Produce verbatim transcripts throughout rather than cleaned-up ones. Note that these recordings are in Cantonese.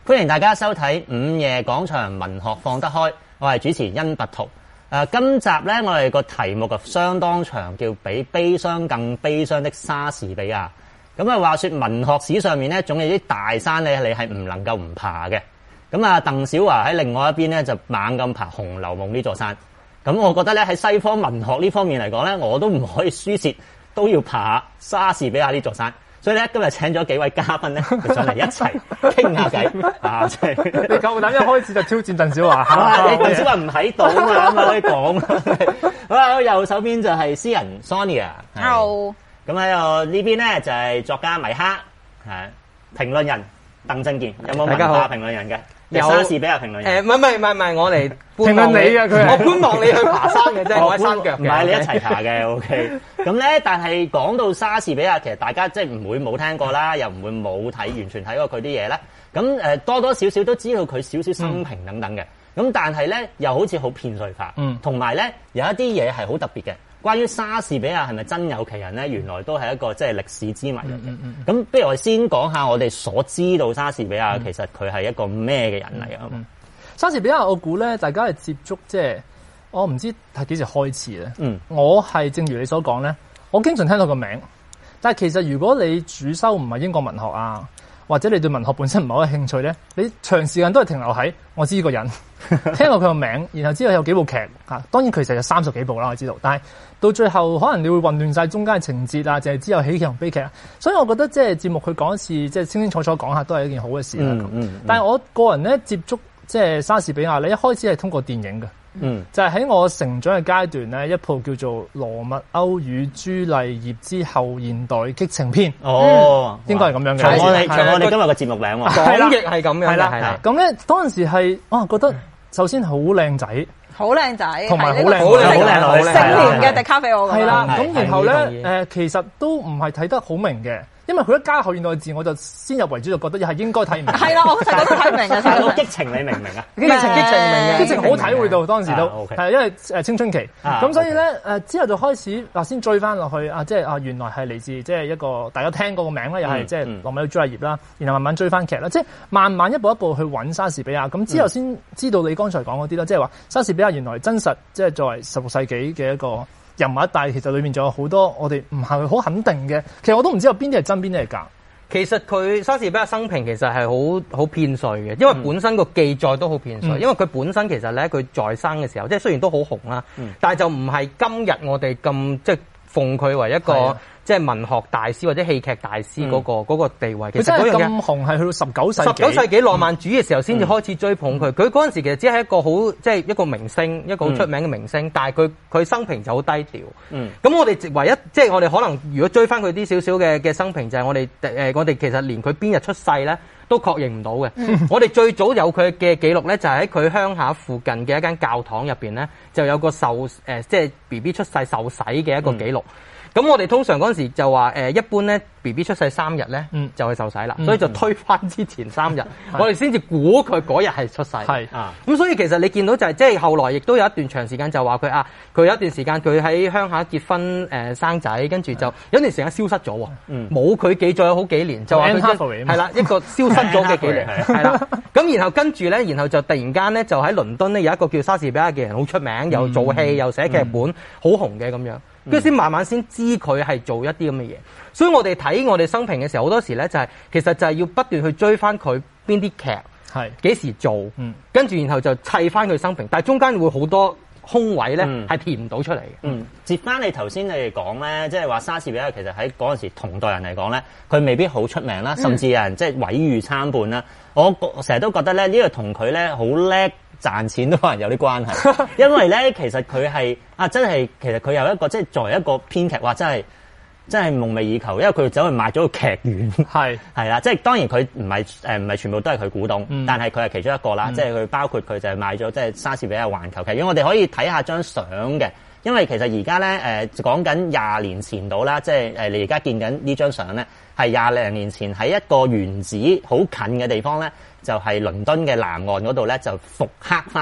歡迎大家收睇午夜廣場文學放得開，我係主持殷拔圖。誒、呃，今集咧我哋個題目就相當長，叫比悲傷更悲傷的莎士比亞。咁啊，話說文學史上面咧，總有啲大山咧，你係唔能夠唔爬嘅。咁啊，鄧小華喺另外一邊咧，就猛咁爬《紅樓夢》呢座山。咁我覺得咧，喺西方文學呢方面嚟講咧，我都唔可以輸蝕，都要爬莎士比亞呢座山。所以咧，今日請咗幾位嘉賓咧，就上嚟一齊傾下偈啊！即係你夠膽一開始就挑戰鄧小華嚇？ 啊、你鄧小華唔喺度啊嘛，咁啊可以講。好啦，右手邊就係詩人 Sonia。 Hello。 咁喺我呢邊咧就係作家米哈，係評論人鄧正健。有冇文化評論人嘅？有莎士比亞評論人。 誒，唔係唔係唔係唔係，我嚟評論你啊！佢我觀望你去爬山嘅啫，我喺山腳嘅。 唔係你一齊爬嘅 ，OK。咁咧，但係講到莎士比亞，其實大家即係唔會冇聽過啦，又唔會冇睇完全睇過佢啲嘢咧。咁誒多多少少都知道佢少少生平等等嘅。咁、嗯、但係咧，又好似好片碎化。嗯。同埋咧，有一啲嘢係好特別嘅。關於莎士比亞係咪真有其人咧？原來都係一個即係歷史之謎嚟嘅。咁、嗯嗯嗯、不如我哋先講下我哋所知道莎士比亞、嗯、其實佢係一個咩嘅人嚟啊？ 嗯嗯莎士比亞我估咧，大家係接觸即係我唔知係幾時開始咧。嗯，我係正如你所講咧，我經常聽到個名，但係其實如果你主修唔係英國文學啊，或者你對文學本身唔係好有興趣咧，你長時間都係停留喺我知呢個人，聽過佢個名，然後知道有幾部劇啊。當然其實有三十幾部啦，我知道。但係到最後可能你會混亂晒中間嘅情節啊，淨係知有喜劇同悲劇啊。所以我覺得即係節目佢講一次，即係清清楚楚講下，都係一件好嘅事啦。嗯嗯嗯、但係我個人咧接觸。即係莎士比亞咧，一開始係通過電影嘅，嗯，就係、是、喺我成長嘅階段咧，一部叫做《羅密歐與朱麗葉之後現代激情篇》。哦，應該係咁樣嘅。 長我哋長我哋今日嘅節目名喎， 講譯係咁樣。 係啦，係啦。咁咧嗰陣時係啊，覺得首先好靚仔， 好靚仔， 同埋好靚， 好靚， 好靚，成年嘅迪卡比奧。 係啦，咁然後咧誒，其實都唔係睇得好明嘅。因為佢一加後現代字，我就先入為主，就覺得又係應該睇唔明。係啦，我就覺得睇唔明嘅。 睇到激情，你明唔明啊？ 激情，激情明嘅，激情好體會到當時都係、 啊 okay. 因為誒青春期。咁、啊、所以咧誒、呃、之後就開始嗱先追翻落去啊，即係啊原來係嚟自即係一個大家聽過個名咧，又係即係羅密歐朱麗葉啦，然後慢慢追翻劇啦，即係慢慢一步一步去揾莎士比亞。咁之後先知道你剛才講嗰啲啦，即係話莎士比亞原來真實即係作為十六世紀嘅一個人物，但係其實裏面仲有好多我哋唔係好肯定嘅。其實我都唔知有邊啲係真，邊啲係假。 其實佢莎士比亞生平其實係好好片碎嘅，因為本身個記載都好片碎。嗯、因為佢本身其實咧，佢在生嘅時候，即係雖然都好紅啦，嗯、但係就唔係今日我哋咁即係奉佢為一個即係文學大師或者戲劇大師嗰、嗰個嗰、嗯、個地位。 其實佢真係咁紅係去到十九世紀， 十九世紀浪漫主義嘅時候先至開始追捧佢。佢嗰陣時其實只係一個好即係一個明星，一個好出名嘅明星，嗯、但係佢佢生平就好低調。嗯，咁我哋唯一即係我哋可能如果追翻佢啲少少嘅嘅生平，就係我哋誒我哋其實連佢邊日出世咧都確認唔到嘅。嗯、我哋最早有佢嘅記錄咧，就係喺佢鄉下附近嘅一間教堂入邊咧，就有個受誒、呃、即係 B B 出世受洗嘅一個記錄。咁、嗯、我哋通常嗰陣時就話誒、呃、一般咧 B B 出世三日咧、嗯、就去受洗啦，嗯、所以就推翻之前三日，嗯、我哋先至估佢嗰日係出世。係啊，咁所以其實你見到就係、是、即係後來亦都有一段長時間就話佢啊，佢有一段時間佢喺鄉下結婚誒、呃、生仔，跟住就有一段時間消失咗喎，冇佢、嗯、記載咗好幾年，就話佢係啦一個消失咗嘅幾年，係啦。咁然後跟住咧，然後就突然間咧就喺倫敦咧有一個叫莎士比亞嘅人好出名，嗯、又做戲又寫劇本，好、嗯、紅嘅咁樣。跟住先慢慢先知佢係做一啲咁嘅嘢，所以我哋睇我哋生平嘅時候，好多時咧就係、是、其實就係要不斷去追翻佢邊啲劇，係幾時做，嗯，跟住然後就砌翻佢生平，但係中間會好多空位咧係、嗯、填唔到出嚟嘅。 嗯，接翻你頭先你哋講咧，即係話莎士比亞其實喺嗰陣時同代人嚟講咧，佢未必好出名啦，甚至有人即係毀譽參半啦。我成日都覺得咧，呢個同佢咧好叻賺錢都可能有啲關係，因為咧其實佢係啊真係其實佢有一個即係作為一個編劇，哇真係真係夢寐以求，因為佢走去買咗個劇院，係係啦，即係當然佢唔係誒唔係全部都係佢股東，嗯、但係佢係其中一個啦，嗯、即係佢包括佢就係買咗即係莎士比亞環球劇院。我哋可以睇下張相嘅，因為其實而家咧誒講緊廿年前到啦，即係誒你而家見緊呢張相咧係廿零年前喺一個原址好近嘅地方咧。就係倫敦嘅南岸嗰度咧，就復刻翻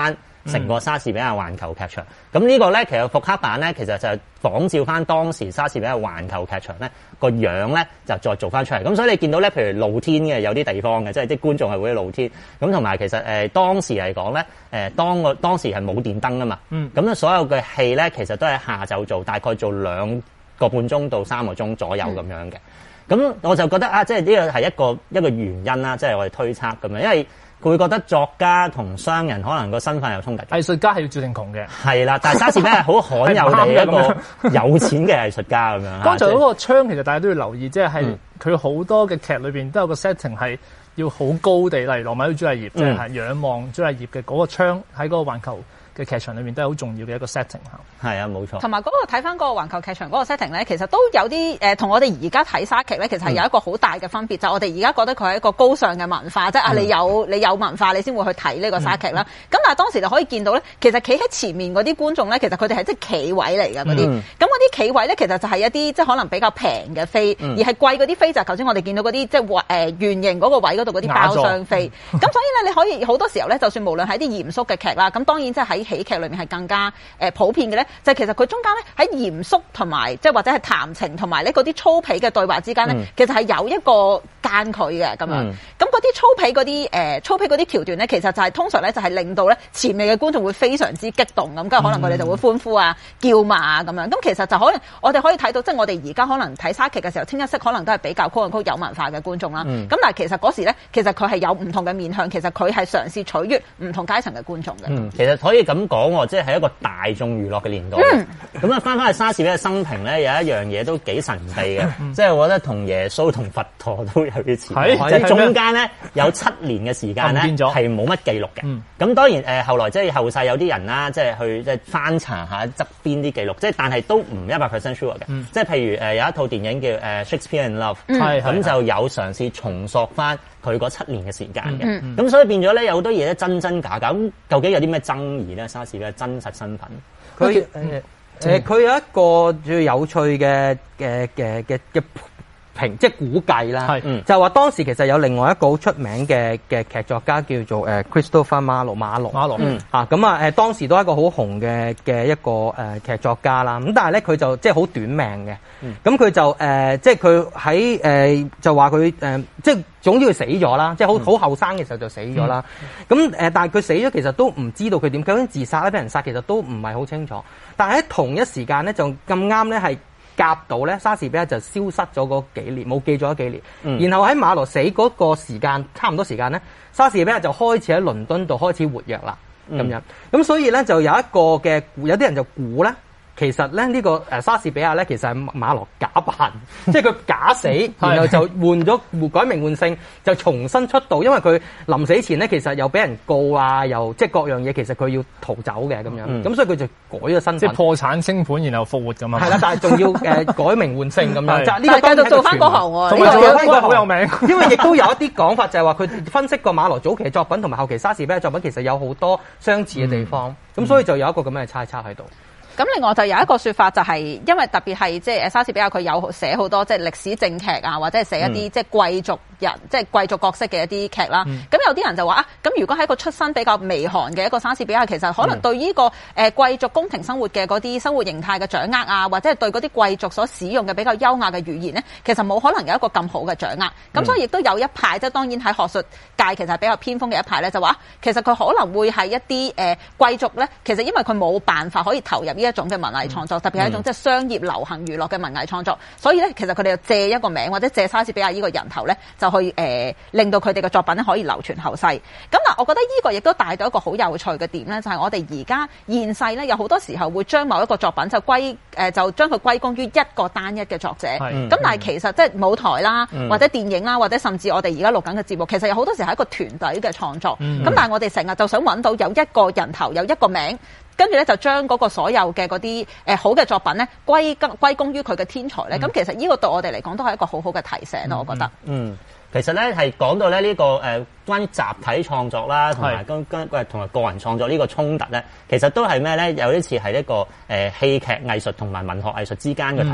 成個莎士比亞環球劇場。咁、嗯、呢個咧，其實復刻版咧，其實就係仿照翻當時莎士比亞環球劇場咧個樣咧，就再做翻出嚟。咁所以你見到咧，譬如露天嘅有啲地方嘅，即係啲觀眾係會露天。咁同埋其實誒、呃、當時嚟講咧，誒、呃、當個當時係冇電燈啊嘛。嗯。咁咧所有嘅戲咧，其實都係下晝做，大概做兩個半鐘到三個鐘左右咁樣嘅。咁、嗯、我就覺得啊，即係呢個係一個一個原因啦，即係我哋推測咁樣，因為佢會覺得作家同商人可能個身份有衝突。 藝術家係要注定窮嘅。係啦，但係莎士比亞係好罕有地一個有錢嘅藝術家咁樣。 剛才嗰個窗其實大家都要留意，即係佢好多嘅劇裏邊都有個 setting 係要好高地，例如羅密歐朱麗葉，即係仰望朱麗葉嘅嗰個窗喺嗰個環球嘅劇場裏面都係好重要嘅一個 setting 嚇。 係啊，冇錯。 同埋嗰個睇翻嗰個環球劇場嗰個 setting 咧，其實都有啲誒，同、呃、我哋而家睇莎劇咧，其實係有一個好大嘅分別，嗯、就係我哋而家覺得佢係一個高尚嘅文化，即係啊，你有你有文化，你先會去睇呢個莎劇啦。咁、嗯、但係當時就可以見到咧，其實企喺前面嗰啲觀眾咧，其實佢哋係即係企位嚟嘅嗰啲。咁嗰啲企位咧，其實就係一啲即係可能比較平嘅飛，嗯、而係貴嗰啲飛就係頭先我哋見到嗰啲即係誒圓形嗰個位嗰度嗰啲包廂飛。咁、嗯、所以咧，你可以好多時候咧，就算無論係啲嚴肅嘅劇啦，咁當然即係喺喜劇裏面係更加誒、呃、普遍嘅咧，就係、其實佢中間咧喺嚴肅同埋即係或者係談情同埋咧嗰啲粗鄙嘅對話之間咧，嗯、其實係有一個間距嘅咁樣。咁嗰啲粗鄙嗰啲誒粗鄙嗰啲橋段咧，其實就係、是、通常咧就係、是、令到咧前面嘅觀眾會非常之激動咁，跟住可能佢哋就會歡呼啊、叫罵啊咁樣。咁其實就可能我哋可以睇到，即係我哋而家可能睇莎劇嘅時候，清一色可能都係比較曲曲有文化嘅觀眾啦。咁、嗯、但係其實嗰時咧，其實佢係有唔同嘅面向，其實佢係嘗試取悅唔同階層嘅觀眾嘅。 嗯，其實可以咁講喎，即係係一個大眾娛樂嘅年代。咁啊、嗯，翻返去莎士比亞生平咧，有一樣嘢都幾神秘嘅，即係我覺得同耶穌同佛陀都有啲似，即係中間咧有七年嘅時間咧係冇乜記錄嘅。咁、嗯、當然誒、呃，後來即係後世有啲人啦，即係去即係翻查下側邊啲記錄，即係但係都唔一百 percent sure 嘅。嗯、即係譬如誒、呃、有一套電影叫誒、呃、Shakespeare in Love，咁、嗯、就有嘗試重塑翻佢嗰七年嘅時間嘅。咁、嗯嗯、所以變咗咧有好多嘢咧真真假假。咁究竟有啲咩爭議咧？莎士比亞真實身份， 佢誒誒佢有一個最有趣嘅嘅嘅嘅嘅評，即係估計啦。係，嗯、就話當時其實有另外一個好出名嘅嘅劇作家叫做誒 Christopher Marlowe 馬龍馬龍嗯嚇咁啊誒當時都係一個好紅嘅嘅一個誒劇作家啦。咁但係咧佢就即係好短命嘅。咁佢、嗯、就誒、呃、即係佢喺誒就話佢誒即係總之佢死咗啦，即係好好後生嘅時候就死咗啦。咁誒、嗯嗯、但係佢死咗其實都唔知道佢點究竟自殺咧，俾人殺其實都唔係好清楚。但係喺同一時間咧就咁啱咧係夾到咧莎士比亞就消失咗嗰幾年，冇記咗幾年。嗯、然後喺馬羅死嗰個時間差唔多時間咧，莎士比亞就開始喺倫敦度開始活躍啦。咁、嗯、樣咁所以咧就有一個嘅有啲人就估咧。其實咧呢個誒莎士比亞咧其實係馬羅假扮，即係佢假死，然後就換咗改名換姓，就重新出道。因為佢臨死前咧其實又俾人告啊，又即係各樣嘢，其實佢要逃走嘅咁樣。咁、嗯、所以佢就改咗身份， 即係破產清盤，然後復活咁啊。係啦，但係仲要誒改名換姓咁樣。就係呢個繼續做翻嗰行喎， 仲做翻個好有名。 因為亦都有一啲講法就係話佢分析過馬羅早期嘅作品同埋後期莎士比亞作品其實有好多相似嘅地方，咁、嗯、所以就有一個咁樣嘅猜測喺度。 咁另外就有一個說法就係，因為特別係即係莎士比亞佢有寫好多即係歷史正劇啊，或者係寫一啲即係貴族人即係貴族角色嘅一啲劇啦。咁、嗯、有啲人就話啊，咁如果喺一個出身比較微寒嘅一個莎士比亞，其實可能對呢個誒貴族宮廷生活嘅嗰啲生活形態嘅掌握啊，或者係對嗰啲貴族所使用嘅比較優雅嘅語言咧，其實冇可能有一個咁好嘅掌握。咁、嗯、所以亦都有一派即係當然喺學術界其實係比較偏鋒嘅一派咧，就話其實佢可能會係一啲誒貴族咧，其實因為佢冇辦法可以投入呢一種嘅文藝創作，特別係一種即係商業流行娛樂嘅文藝創作，所以咧其實佢哋就借一個名或者借莎士比亞呢個人頭咧，就去誒、呃、令到佢哋嘅作品咧可以流傳後世。咁嗱，我覺得呢個亦都帶到一個好有趣嘅點咧，就係、是、我哋而家現世咧有好多時候會將某一個作品就歸誒、呃、就將佢歸功於一個單一嘅作者。咁、嗯、但係其實即係舞台啦，嗯、或者電影啦，或者甚至我哋而家錄緊嘅節目，其實有好多時係一個團隊嘅創作。咁、嗯、但係我哋成日就想揾到有一個人頭有一個名。跟住咧就將嗰個所有嘅嗰啲誒好嘅作品咧歸歸功於佢嘅天才咧，咁、嗯、其實呢個對我哋嚟講都係一個好好嘅提醒咯，嗯、我覺得。嗯， 其實咧係講到咧、這、呢個誒、呃、關於集體創作啦，同埋跟跟同埋個人創作呢個衝突咧，其實都係咩咧？有啲似係一個誒戲劇藝術同埋文學藝術之間嘅睇法。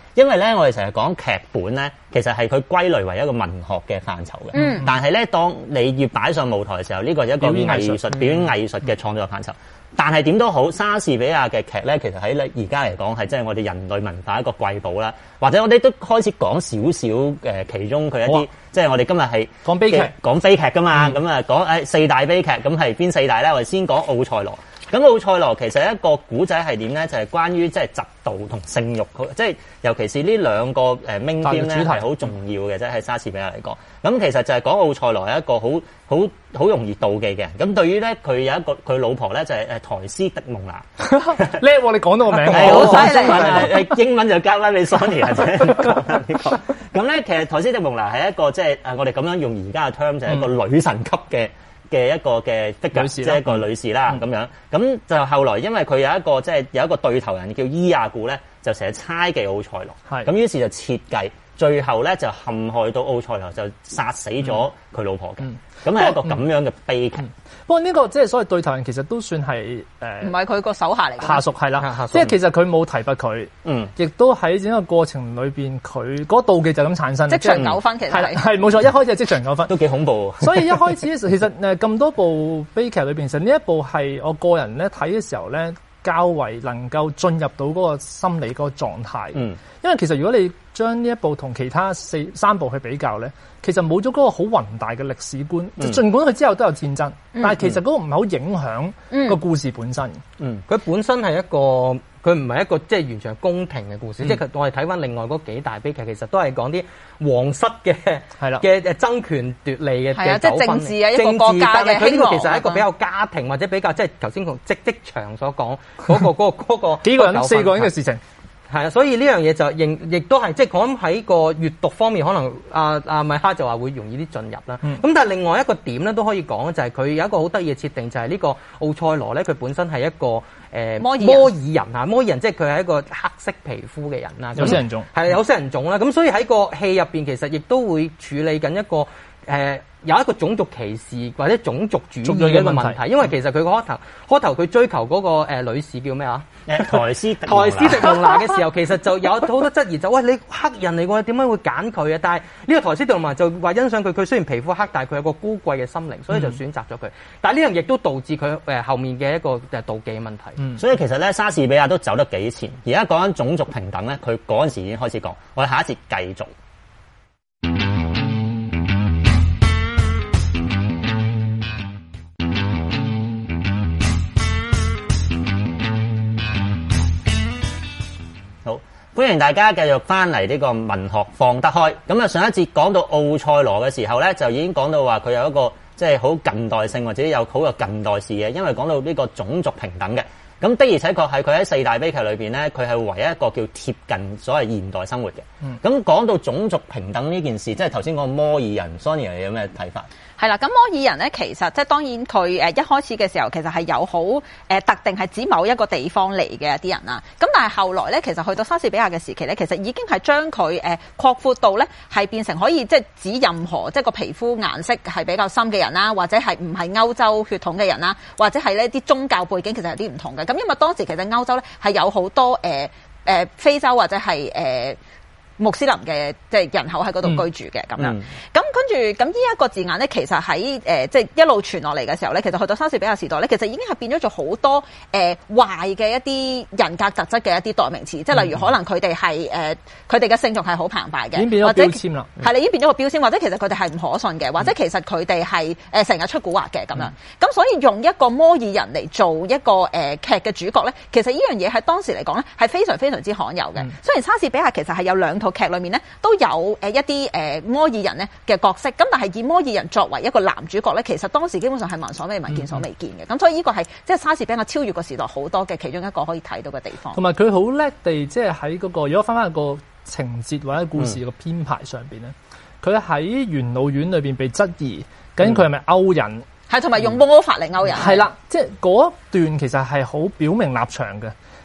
因為咧，我哋成日講劇本咧，其實係佢歸類為一個文學嘅範疇嘅。嗯。但係咧，當你要擺上舞台嘅時候，呢個係一個藝術表演藝術嘅創作範疇。但係點都好，莎士比亞嘅劇咧，其實喺而家嚟講係即係我哋人類文化一個瑰寶啦。或者我哋都開始講少少誒，其中佢一啲，即係我哋今日係講悲劇， 講悲劇噶嘛。咁啊、嗯，講誒四大悲劇，咁係邊四大咧？我哋先講奧賽羅。咁奧賽羅其實一個古仔係點咧？就係、是、關於即係嫉妒同性慾，即係尤其是呢兩個誒 main theme 咧係好重要嘅，即係喺莎士比亞嚟講。咁其實就係講奧賽羅係一個好好好容易妒忌嘅人。咁對於咧佢有一個佢老婆咧就係誒苔絲狄蒙娜， 叻喎！你講到個名， 係好犀利啊！英文就交翻俾 Sonia 啫。咁咧其實苔絲狄蒙娜係一個即係誒我哋咁樣用而家嘅 term 就係一個女神級嘅。嘅一個嘅 figure，即係一個女士啦咁、嗯、樣，咁就後來因為佢有一個即係、就是、有一個對頭人叫伊亞古咧，就成日猜忌奧賽羅，咁於是就設計，最後咧就陷害到奧賽羅就殺死咗佢老婆嘅，咁係、嗯、一個咁樣嘅悲劇。嗯嗯、 不過呢個即係所謂對頭人其實都算係誒， 唔係佢個手下嚟嘅下屬係啦，即係其實佢冇提拔佢，嗯，亦都喺整個過程裏邊佢嗰妒忌就咁產生， 職場糾紛其實係係冇錯，一開始係職場糾紛， 都幾恐怖。 所以一開始其實誒咁多部悲劇裏邊，其實呢一部係我個人咧睇嘅時候咧，較為能夠進入到嗰個心理嗰個狀態。嗯，因為其實如果你將呢一部同其他四三部去比較咧，其實冇咗嗰個好宏大嘅歷史觀。即係、嗯、儘管佢之後都有戰爭，嗯、但係其實嗰個唔係好影響個故事本身。嗯， 佢、嗯、本身係一個，佢唔係一個即係完全係宮廷嘅故事。嗯、即係我哋睇翻另外嗰幾大悲劇，其實都係講啲皇室嘅係啦嘅誒爭權奪利嘅嘅糾紛。 政治啊，一個國家嘅興亡。 佢呢個其實係一個比較家庭或者比較即係頭先同職職場所講嗰、嗰個嗰、嗰個嗰、嗰個幾個人四個人嘅事情。 係啊，所以呢樣嘢就亦亦都係即係講喺個閱讀方面，可能阿阿米哈就話會容易啲進入啦。咁、嗯、但係另外一個點咧都可以講，就係佢有一個好得意嘅設定，就係、是、呢個奧賽羅咧，佢本身係一個誒、呃、摩爾摩爾人嚇，摩爾人即係佢係一個黑色皮膚嘅人啦， 有色人種係有色人種啦。咁所以喺個戲入邊，其實亦都會處理緊一個誒。呃有一個種族歧視或者種族主義嘅一個問題，因為其實佢個開頭開頭佢追求嗰個誒女士叫咩啊？ 誒苔絲苔絲狄蒙娜嘅時候，其實就有好多質疑，就喂，你黑人嚟喎，點解會揀佢啊？但係呢個苔絲狄蒙娜就話欣賞佢，佢雖然皮膚黑，但係佢有個高貴嘅心靈，所以就選擇咗佢。嗯、但係呢樣亦都導致佢誒後面嘅一個誒妒忌嘅問題。 嗯、所以其實咧，莎士比亞都走得幾前。而家講緊種族平等咧，佢嗰陣時已經開始講。我哋下一節繼續。歡迎大家繼續翻嚟呢個文學放得開。咁啊，上一節講到奧賽羅嘅時候咧，就已經講到話佢有一個即係好近代性或者有好有近代視嘅，因為講到呢個種族平等嘅。咁的而且確係佢喺四大悲劇裏邊咧，佢係唯一一個叫貼近所謂現代生活嘅。咁講、嗯、到種族平等呢件事，即係頭先講摩爾人 Sonia 你有咩睇法？ 係啦，咁摩爾人咧，其實即係當然佢誒一開始嘅時候，其實係有好誒特定係指某一個地方嚟嘅一啲人啦。咁但係後來咧，其實去到莎士比亞嘅時期咧，其實已經係將佢誒擴闊到咧係變成可以即係指任何即係個皮膚顏色係比較深嘅人啦，或者係唔係歐洲血統嘅人啦，或者係呢啲宗教背景其實有啲唔同嘅。咁因為當時其實歐洲咧係有好多誒誒、呃、非洲或者係誒。呃穆斯林嘅即係人口喺嗰度居住嘅咁、嗯、樣，咁跟住咁呢一個字眼咧，其實喺誒即係一路傳落嚟嘅時候咧，其實去到莎士比亞時代咧，其實已經係變咗做好多誒、呃、壞嘅一啲人格特質嘅一啲代名詞，即係例如可能佢哋係誒佢哋嘅性慾係好澎湃嘅，或者標籤啦，係你已經變咗個標籤，或者其實佢哋係唔可信嘅，或者其實佢哋係誒成日出蠱惑嘅咁樣，咁、嗯、所以用一個摩爾人嚟做一個誒、呃、劇嘅主角咧，其實呢樣嘢喺當時嚟講咧係非常非常之罕有嘅。嗯、雖然莎士比亞其實係有兩套劇裏面咧都有誒一啲誒摩爾人咧嘅角色，咁但係以摩爾人作為一個男主角咧，其實當時基本上係聞所未聞、見所未見嘅。咁、嗯、所以呢個係即係莎士比亞超越個時代好多嘅其中一個可以睇到嘅地方。 同埋佢好叻地即係喺嗰個，如果翻翻個情節或者故事個編排上邊咧，佢喺、嗯、元老院裏邊被質疑，究竟佢係咪勾人？係同埋用魔法嚟勾人。係啦、 嗯，即係嗰一段其實係好表明立場嘅。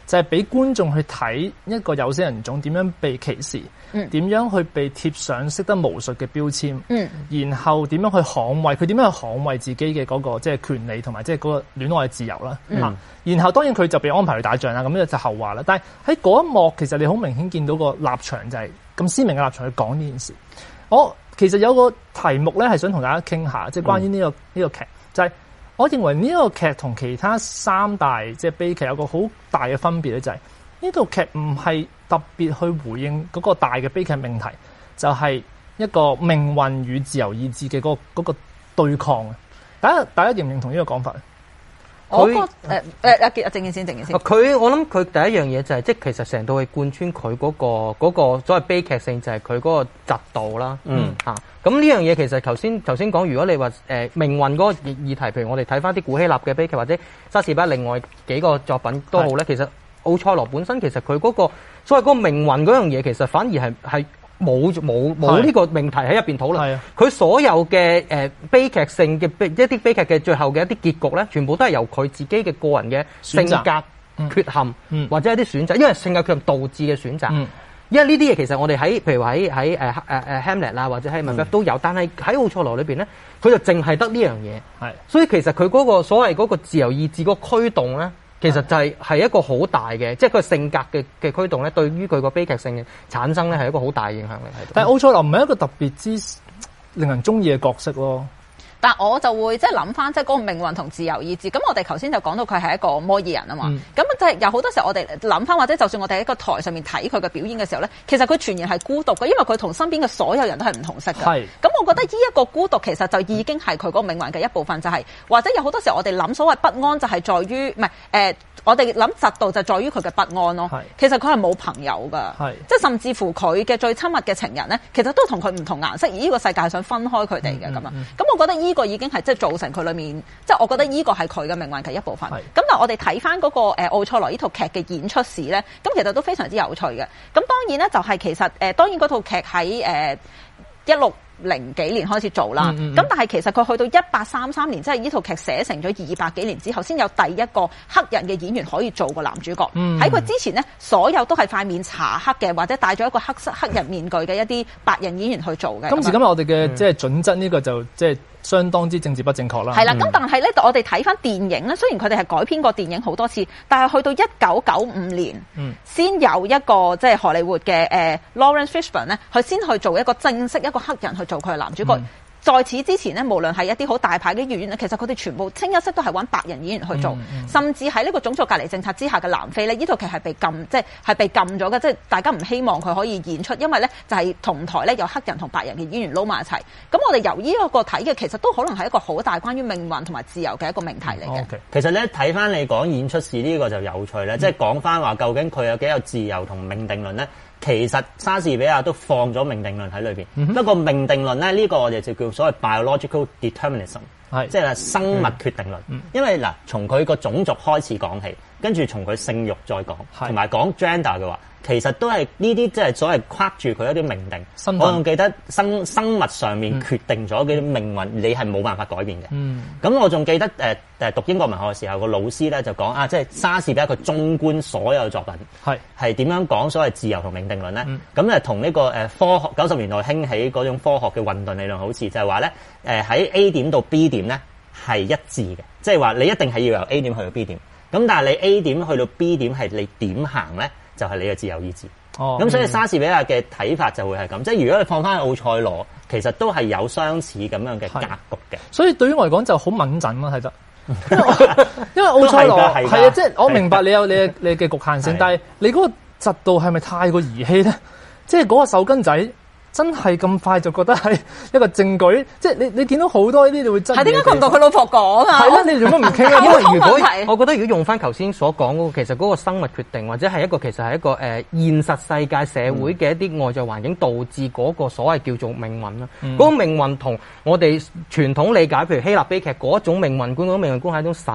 就係俾觀眾去睇一個有色人種點樣被歧視，點、嗯、樣去被貼上識得巫術嘅標籤，嗯、然後點樣去捍衛佢點樣去捍衛自己嘅嗰、那個即係、就是、權利同埋即係嗰個戀愛自由啦、嗯啊。然後當然佢就被安排去打仗啦，咁呢就後話啦。但係喺嗰一幕其實你好明顯見到個立場就係咁鮮明嘅立場去講呢件事。我其實有個題目咧係想同大家傾下，即、就、係、是、關於呢、這個呢、嗯、個劇就係、是。我認為呢個劇同其他三大即係悲劇有個好大嘅分別咧，就係呢套劇唔係特別去回應嗰個大嘅悲劇命題，就係、是、一個命運與自由意志嘅嗰、那個嗰、那個對抗啊！大家大家認唔認同呢個講法？ 我覺誒誒誒阿傑阿鄭健先，鄭健先。 佢我諗佢第一樣嘢就係、是、即係其實成套戲貫穿佢嗰、那個嗰、那個所謂悲劇性就係佢嗰個嫉妒啦。嗯嚇。咁呢樣嘢其實頭先頭先講，如果你話誒、呃、命運嗰個議題，譬如我哋睇翻啲古希臘嘅悲劇，或者莎士比亞另外幾個作品都好咧，其實奧賽羅本身其實佢嗰、那個所謂嗰個命運嗰樣嘢，其實反而係係冇冇冇呢個命題喺入邊討論。佢所有嘅誒、呃、悲劇性嘅一啲悲劇嘅最後嘅一啲結局咧，全部都係由佢自己嘅個人嘅性格、嗯、缺陷、嗯、或者一啲選擇，因為性格缺陷導致嘅選擇。嗯因為呢啲嘢其實我哋喺譬如話喺喺誒誒誒 Hamlet 啊或者喺 Macbeth 都有，但係喺奧賽羅裏邊咧，佢就淨係得呢樣嘢。係，所以其實佢嗰個所謂嗰個自由意志嗰個驅動咧，其實就係係一個好大嘅，即係佢性格嘅嘅驅動咧，對於佢個悲劇性嘅產生咧係一個好大嘅影響力喺度。 但係奧賽羅唔係一個特別之令人中意嘅角色咯。 但我就會即係諗翻，即係嗰個命運同自由意志。咁我哋頭先就講到佢係一個摩爾人啊嘛。咁即係有好多時候我哋諗翻，或者就算我哋喺個台上面睇佢嘅表演嘅時候咧，其實佢全然係孤獨嘅，因為佢同身邊嘅所有人都係唔同色嘅。咁我覺得呢一個孤獨其實就已經係佢嗰個命運嘅一部分，就係、是、或者有好多時候我哋諗所謂不安就係在於唔係誒，我哋諗嫉妒就在於佢嘅不安咯。其實佢係冇朋友㗎，即係甚至乎佢嘅最親密嘅情人咧，其實都同佢唔同顏色，而呢個世界係想分開佢哋嘅咁啊。咁我覺得呢個已經係即係造成佢裏面，即係我覺得呢個係佢嘅命運嘅一部分。咁但係我哋睇翻嗰個誒奧賽羅呢套劇嘅演出史咧，咁其實都非常之有趣嘅。咁當然咧就係其實誒、呃，當然嗰套劇喺誒一六零幾年開始做啦。咁、嗯嗯、但係其實佢去到一八三三年，即係呢套劇寫成咗二百幾年之後，先有第一個黑人嘅演員可以做個男主角。喺、嗯、佢之前呢，所有都係塊面茶黑嘅，或者戴咗一個黑色黑人面具嘅一啲白人演員去做嘅。今時今日我哋嘅即係準則呢個就即係相當之政治不正確啦。係啦，咁、嗯、但係咧，我哋睇翻電影咧，雖然佢哋係改編過電影好多次，但係去到一九九五年，嗯、先有一個即係荷里活嘅誒、呃、Lawrence Fishburne 咧，佢先去做一個正式一個黑人去做佢嘅男主角。嗯在此之前咧，無論係一啲好大牌嘅演員咧，其實佢哋全部清一色都係揾白人演員去做，嗯嗯、甚至喺呢個種族隔離政策之下嘅南非咧，呢套劇係被禁，即係係被禁咗嘅，即係大家唔希望佢可以演出，因為咧就係、是、同台咧有黑人同白人嘅演員撈埋一齊。咁我哋由呢一個睇嘅，其實都可能係一個好大關於命運同埋自由嘅一個命題嚟嘅。 Okay. 其實咧睇翻你講演出史呢個就有趣咧，嗯、即係講翻話究竟佢有幾有自由同命定論咧？其實莎士比亞都放咗命定論喺裏邊，嗯、不過命定論咧呢、這個我哋就叫所謂 biological determinism，係即係生物決定論。嗯、因為嗱，從佢個種族開始講起，跟住從佢性慾再講，同埋講 gender 嘅話，其實都係呢啲即係所謂框住佢一啲命定。我仲記得生生物上面決定咗嘅命運，嗯、你係冇辦法改變嘅。咁、嗯、我仲記得誒誒、呃、讀英國文學嘅時候，個老師咧就講啊，即係莎士比亞佢綜觀所有作品，係係點樣講所謂自由同命定論咧？咁誒同呢個誒科學九十年代興起嗰種科學嘅混沌理論好似，就係話咧誒喺 A 點到 B 點咧係一致嘅，即係話你一定係要由 A 點去到 B 點。咁但係你 A 點去到 B 點係你點行咧？就係、是、你嘅自由意志。哦，咁所以莎士比亞嘅睇法就會係咁，即係如果你放翻去奧賽羅，其實都係有相似咁樣嘅格局嘅。所以對於我嚟講就好敏感咯，睇得。因為因為奧賽羅係啊，即係我明白你有你嘅你嘅局限性，但係你嗰個窒度係咪太過兒戲咧？即係嗰個手巾仔。真係咁快就覺得係一個證據，即係你你見到好多呢啲你會質疑。係點解佢唔同佢老婆講啊？係啦，你做乜唔傾啊？因為如果我覺得如果用翻頭先所講嗰個，其實嗰個生物決定或者係一個其實係一個誒、呃、現實世界社會嘅一啲外在環境導致嗰個所謂叫做命運啦。嗰、嗯、個命運同我哋傳統理解，譬如希臘悲劇嗰種命運觀，嗰種命運觀係一種神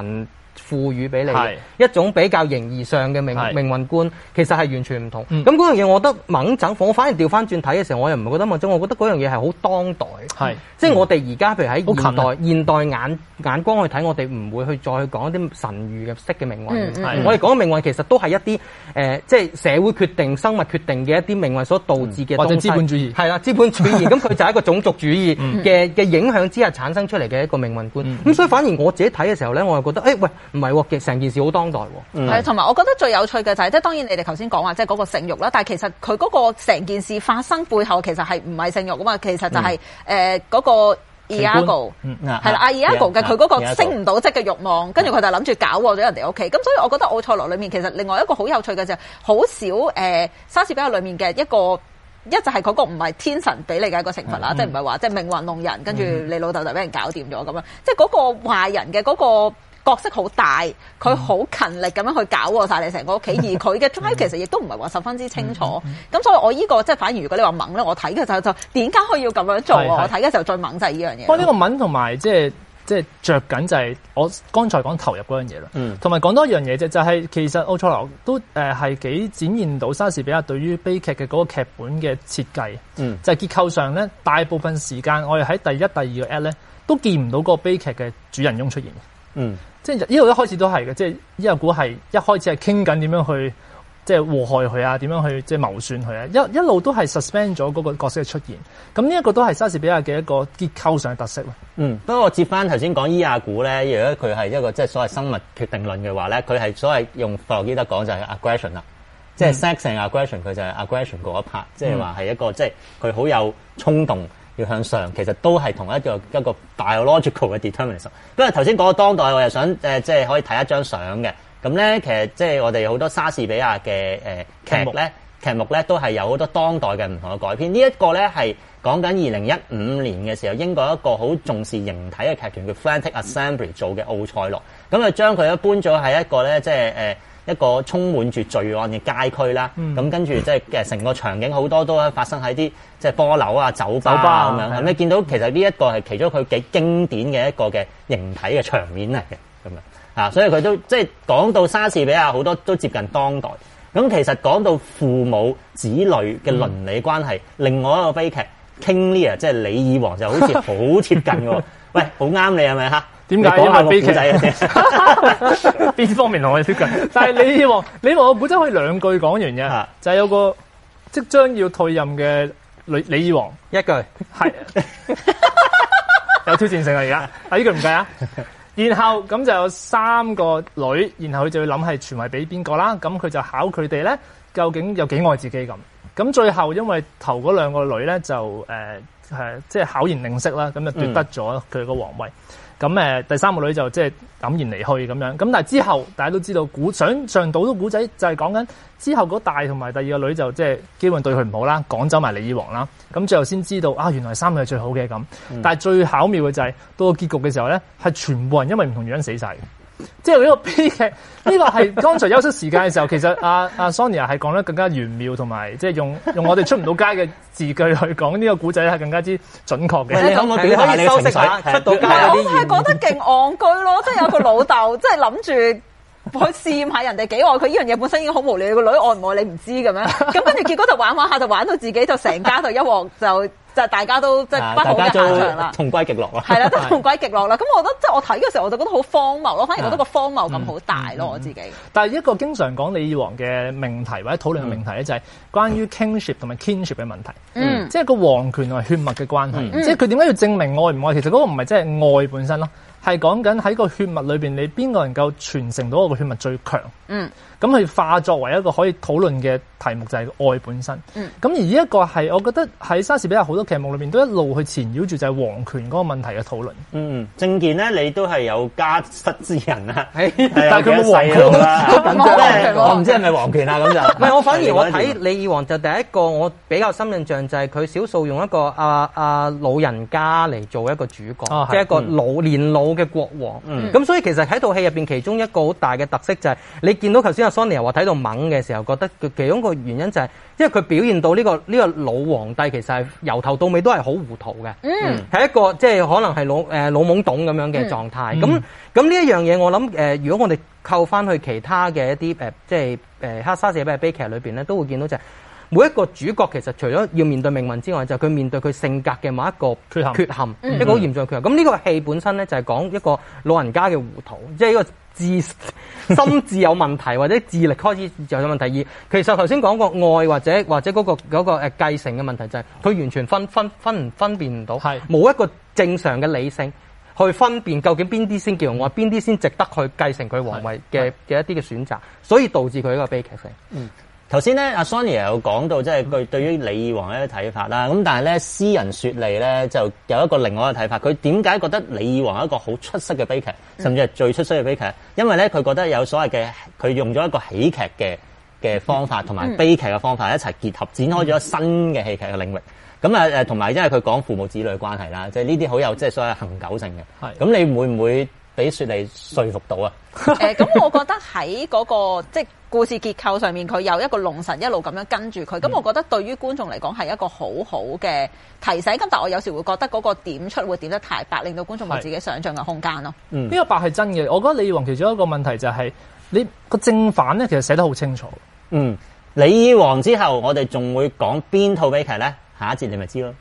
賦予俾你嘅一種比較形而上嘅命命運觀，其實係完全唔同。咁嗰樣嘢，我覺得猛整，我反而調翻轉睇嘅時候，我又唔係覺得猛整，我覺得嗰樣嘢係好當代。係，即係我哋而家譬如喺現代現代眼眼光去睇，我哋唔會去再去講一啲神預嘅式嘅命運。嗯、我哋講嘅命運其實都係一啲誒、呃，即係社會決定、生物決定嘅一啲命運所導致嘅東西。或者資本主義係啦，資本主義咁佢就係一個種族主義嘅嘅影響之下產生出嚟嘅一個命運觀。咁、嗯、所以反而我自己睇嘅時候咧，我又覺得誒、欸、喂。唔係喎，成件事好當代喎。 係，同埋我覺得最有趣嘅就係、是，即係當然你哋頭先講話，即係嗰個性慾啦。但係其實佢嗰個成件事發生背後，其實係唔係性慾㗎嘛？其實就係誒嗰個 Iago，係啦，阿 Iago 嘅佢嗰個升唔到職嘅慾望，跟住佢就諗住搞禍咗人哋屋企。咁所以我覺得奧賽羅裡面其實另外一個好有趣嘅就係、是，好少誒莎士比亞裡面嘅一個。一就係嗰個唔係天神俾你嘅一個懲罰啦，嗯、即係唔係話即係命運弄人，跟住你老豆就俾人搞掂咗咁樣，即係嗰個壞人嘅嗰個角色好大，佢好勤力咁樣去搞禍晒你成個屋企，而佢嘅 drive 其實亦都唔係話十分之清楚。咁、嗯、所以我依、呢個即係反而如果你話猛咧，我睇嘅就就點解佢要咁樣做？我睇嘅時候最猛就係呢樣嘢。不過呢個猛同埋即係。即係着緊就係我剛才講投入嗰樣嘢啦，同埋講多一樣嘢啫，就係、是、其實奧賽羅都誒係幾展現到莎士比亞對於悲劇嘅嗰個劇本嘅設計，嗯、就係結構上咧，大部分時間我哋喺第一、第二個 act 咧都見唔到嗰個悲劇嘅主人翁出現嘅，嗯、即係呢度一開始都係嘅，即係呢個估係一開始係傾緊點樣去。即係禍害佢啊，點樣去即係謀算佢啊？一一路都係 suspend 咗嗰個角色嘅出現。咁呢一個都係莎士比亞嘅一個結構上嘅特色咯。嗯，不過我接翻頭先講伊亞古咧，如果佢係一個即係所謂生物決定論嘅話咧，佢係所謂用弗洛伊德講就係 aggression 啦，即係 sex and aggression，佢就係 aggression 嗰一 part，即係話係一個即係佢好有衝動要向上，其實都係同一個一個 biological 嘅 determinism。不過頭先講到當代，我又想誒即係可以睇一張相嘅。咁咧，其實即係我哋好多莎士比亞嘅誒劇咧，劇目咧都係有好多當代嘅唔同嘅改編。呢一個咧係講緊二零一五年嘅時候，英國一個好重視形體嘅劇團叫 Frantic Assembly 做嘅奧賽羅。咁啊將佢咧搬咗喺一個咧即係誒一個充滿住罪案嘅街區啦。咁、嗯、跟住即係誒成個場景好多都發生喺啲即係波樓啊、酒吧啊咁樣。咁你見到其實呢一個係其中佢幾經典嘅一個嘅形體嘅場面嚟嘅咁樣。啊，所以佢都即係講到莎士比亞好多都接近當代。咁其實講到父母子女嘅倫理關係，嗯、另外一個悲劇 King Lear 即係李爾王就好似好貼近嘅。喂，好啱你係咪嚇？點解？因為悲劇仔嘅邊方面同我哋貼近？但係李爾王，李爾王我估真可以兩句講完嘅，啊、就係有個即將要退任嘅李李爾王一句係有挑戰性啊！而家啊，呢句唔計啊！然後咁就有三個女，然後佢就要諗係傳位俾邊個啦。咁佢就考佢哋咧，究竟有幾愛自己咁。咁最後因為頭嗰兩個女咧就誒係即係巧言令色啦，咁就奪得咗佢個皇位。咁誒、嗯、第三個女就即係黯然離去咁樣。咁但係之後大家都知道古想象到啲古仔就係講緊之後嗰大同埋第二個女就即係基本對佢唔好啦，趕走埋李爾王啦。咁最後先知道啊，原來三個係最好嘅咁。嗯、但係最巧妙嘅就係、是、到個結局嘅時候咧，係全部人因為唔同原因死晒嘅。即係呢個悲劇，呢個係剛才休息時間嘅時候，其實阿阿 Sonia 係講得更加玄妙，同埋即係用用我哋出唔到街嘅字句去講呢個古仔係更加之準確嘅。你可唔可以可以休息下出到街嗰啲？我係覺得勁戇居咯，即係有個老豆，即係諗住。去試驗下人哋幾愛佢，呢樣嘢本身已經好無聊，個女愛唔愛你唔知咁樣，咁跟住結果就玩玩下就玩到自己就成家就一鑊就就大家都即係不好嘅下場啦，同歸極樂啊！係啦，都同歸極樂啦。咁我覺得即係我睇嘅時候我就覺得好荒謬咯，反而覺得個荒謬感好大咯，我自己。但係一個經常講李爾王嘅命題或者討論嘅命題咧，就係關於 kingship 同埋 kinship 嘅問題。嗯，即係個皇權同埋血脈嘅關係。即係佢點解要證明愛唔愛？其實嗰個唔係即係愛本身咯。係講緊喺個血脈裏邊，你邊個能夠傳承到個血脈最強？嗯，咁佢化作為一個可以討論嘅題目就係愛本身。嗯，咁而呢一個係我覺得喺莎士比亞好多劇目裏邊都一路去纏繞住就係皇權嗰個問題嘅討論。嗯，正健咧，你都係有家室之人啊，但係佢冇皇權啦，我唔知係咪皇權啊咁就。唔係，我反而我睇李爾王就第一個我比較深印象就係佢少數用一個阿阿老人家嚟做一個主角，即係一個老年老武嘅國王。咁、 嗯、 所以其實喺套戲入邊，其中一個好大嘅特色就係、是、你見到頭先阿 Sonia 話睇到猛嘅時候，覺得佢其中一個原因就係、是、因為佢表現到呢、這個呢、這個老皇帝其實係由頭到尾都係好糊塗嘅，係、嗯、一個即係可能係老誒、呃、老懵懂咁樣嘅狀態。咁咁呢一樣嘢，我諗誒、呃，如果我哋扣翻去其他嘅一啲誒、呃，即係誒哈莎士比亞悲劇裏邊咧，都會見到就係、是。每一個主角其實除咗要面對命運之外，就係、是、佢面對佢性格嘅某一個缺陷，缺陷嗯、一個好嚴重嘅缺陷。咁呢個戲本身咧就係、是、講一個老人家嘅糊塗，即係一個智心智有問題或者智力開始就有問題。而其實頭先講過愛或者或者嗰、那個嗰、那個誒繼承嘅問題就係、是、佢完全分分分唔分辨唔到，冇一個正常嘅理性去分辨究竟邊啲先叫愛，邊啲先值得去繼承佢皇位嘅嘅一啲嘅選擇，所以導致佢一個悲劇性。 嗯。頭先咧，阿 Sonia 有講到即係佢對於李爾王一啲睇法啦。咁但係咧，詩人雪莉咧就有一個另外一個睇法。佢點解覺得李爾王係一個好出色嘅悲劇，甚至係最出色嘅悲劇？因為咧，佢覺得有所謂嘅，佢用咗一個喜劇嘅嘅方法同埋悲劇嘅方法一齊結合，展開咗新嘅戲劇嘅領域。咁啊誒，同埋因為佢講父母子女嘅關係啦，即係呢啲好有即係所謂恆久性嘅。係。咁你會唔會俾雪莉說服到啊？ 誒、呃，咁我覺得喺嗰、那個即係故事結構上面，佢有一個龍神一路咁樣跟住佢，咁、嗯、我覺得對於觀眾嚟講係一個好好嘅提醒。咁但係我有時會覺得嗰個點出會點得太白，令到觀眾冇自己想像嘅空間咯。嗯，呢個白係真嘅。我覺得李爾王其中一個問題就係、是、你個正反咧，其實寫得好清楚。 嗯，李爾王之後，我哋仲會講邊套悲劇咧？下一節你咪知咯。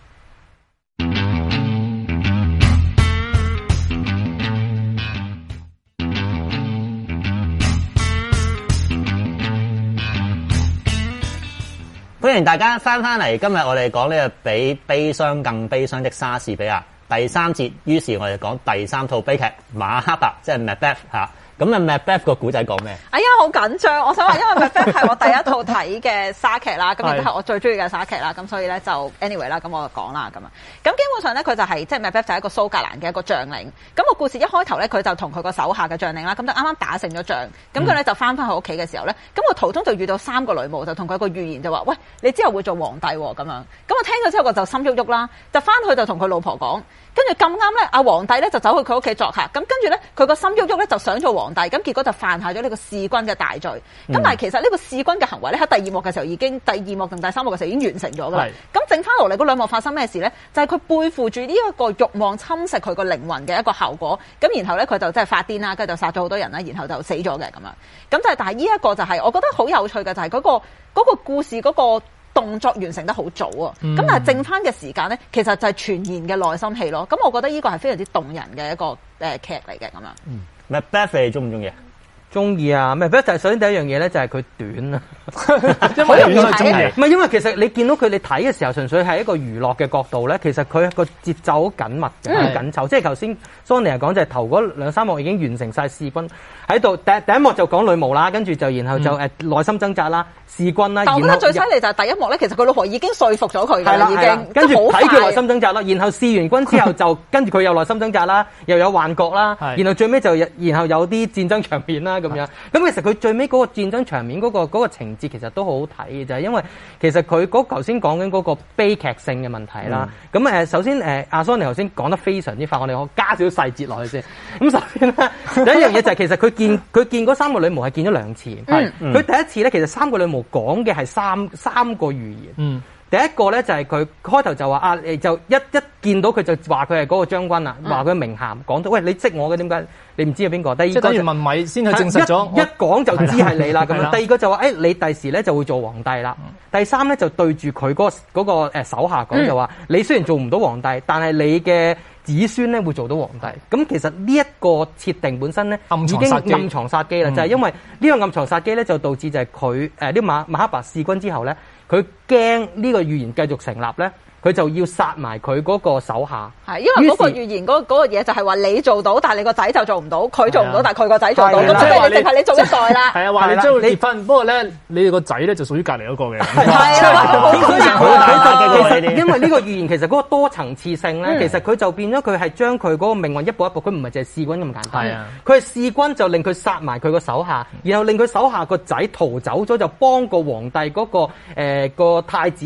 歡迎大家翻返嚟，今日我哋講呢個比悲傷更悲傷的莎士比亞第三節，於是我哋講第三套悲劇《馬克白》，即係 Macbeth 吓。咁啊 Macbeth 個古仔講咩？哎呀，好緊張！我想話，因為 Macbeth 係我第一套睇嘅莎劇啦，咁亦都係我最中意嘅莎劇啦，咁所以咧就 anyway 啦，咁我就講啦咁啊。咁基本上咧，佢就係、是、即係 Macbeth 就係一個蘇格蘭嘅一個將領。咁、個故事一開頭咧，佢就同佢個手下嘅將領啦，咁就啱啱打勝咗仗。咁佢咧就翻返去屋企嘅時候咧，咁個途中就遇到三個女巫，就同佢個預言就話：喂，你之後會做皇帝喎、哦、咁樣。咁我聽咗之後，我就心喐喐啦，就翻去就同佢老婆講。跟住咁啱咧，阿皇帝咧就走去佢屋企作客，咁跟住咧佢個心喐喐咧就想做皇帝，咁結果就犯下咗呢個弑君嘅大罪。咁、嗯、但係其實呢個弑君嘅行為咧喺第二幕嘅時候已經第二幕同第三幕嘅時候已經完成咗噶啦。咁剩翻落嚟嗰兩幕發生咩事咧？就係、是、佢背負住呢一個慾望侵蝕佢個靈魂嘅一個效果。咁然後咧佢就真係發癲啦，跟住就殺咗好多人啦，然後就死咗嘅咁樣。咁就係但係呢一個就係、是、我覺得好有趣嘅，就係嗰、那個嗰、那個故事嗰、那個。動作完成得好早啊！咁、嗯、但係剩翻嘅時間咧，其實就係全然嘅內心戲咯。咁我覺得呢個係非常之動人嘅一個誒、呃、劇嚟嘅咁樣。嗯 Macbeth 你中唔中意？ 中意啊！咪首先第一樣嘢咧就係佢短啊， 因為短係中意。 唔係因為其實你見到佢你睇嘅時候，純粹係一個娛樂嘅角度咧。其實佢個節奏好緊密嘅，好緊湊。即係頭先 Sonia 講就係頭嗰兩三幕已經完成晒弑君喺度。第第一幕就講女巫啦，跟住就然後就誒內心掙扎啦、弑君啦。 但我覺得最犀利就係第一幕咧，其實佢老婆已經說服咗佢㗎啦，已經跟住睇佢內心掙扎啦。然後弑完君之後就跟住佢又內心掙扎啦，又有幻覺啦。然後最尾就然後有啲戰爭場面啦咁樣。咁其實佢最尾嗰個戰爭場面嗰、嗰個嗰、嗰個情節其實都好好睇嘅，就係因為其實佢嗰頭先講緊嗰個悲劇性嘅問題啦。咁、嗯、誒首先誒阿 Sonia 頭先講得非常之快，我哋可加少少細節落去先。咁首先咧第一樣嘢就係其實佢見佢見嗰三個女巫係見咗兩次。係、嗯、佢第一次咧，其實三個女巫講嘅係三三個預言。嗯。第一個咧就係佢開頭就話啊，就一一見到佢就話佢係嗰個將軍啦，話佢名銜講到，喂，你識我嘅，點解你唔知係邊個？第二個就等於問米先去證實咗， 一講就知係你啦咁樣。第二個就話誒、哎，你第時咧就會做皇帝啦。第三咧就對住佢嗰個嗰個誒手下講就話，你雖然做唔到皇帝，但係你嘅子孫咧會做到皇帝。咁其實呢一個設定本身咧已經暗藏殺機啦，就係、是、因為呢個暗藏殺機咧就導致就係佢誒啲馬馬克白弑君之後咧。佢驚呢個預言繼續成立咧，佢就要殺埋佢嗰個手下。係，因為嗰個預言嗰嗰個嘢就係話你做到，但係你個仔就做唔到；佢做唔到，但係佢個仔做到。咁即係你淨係你做一代啦。係啊，話你將會結婚，不過咧，你哋個仔咧就屬於隔離嗰個嘅。係啦，所以佢因為呢個預言其實嗰個多層次性咧，其實佢就變咗佢係將佢嗰個命運一步一步，佢唔係淨係弑君咁簡單。係啊，佢係弑君就令佢殺埋佢個手下，然後令佢手下個仔逃走咗，就幫個皇帝嗰個誒個太子咧。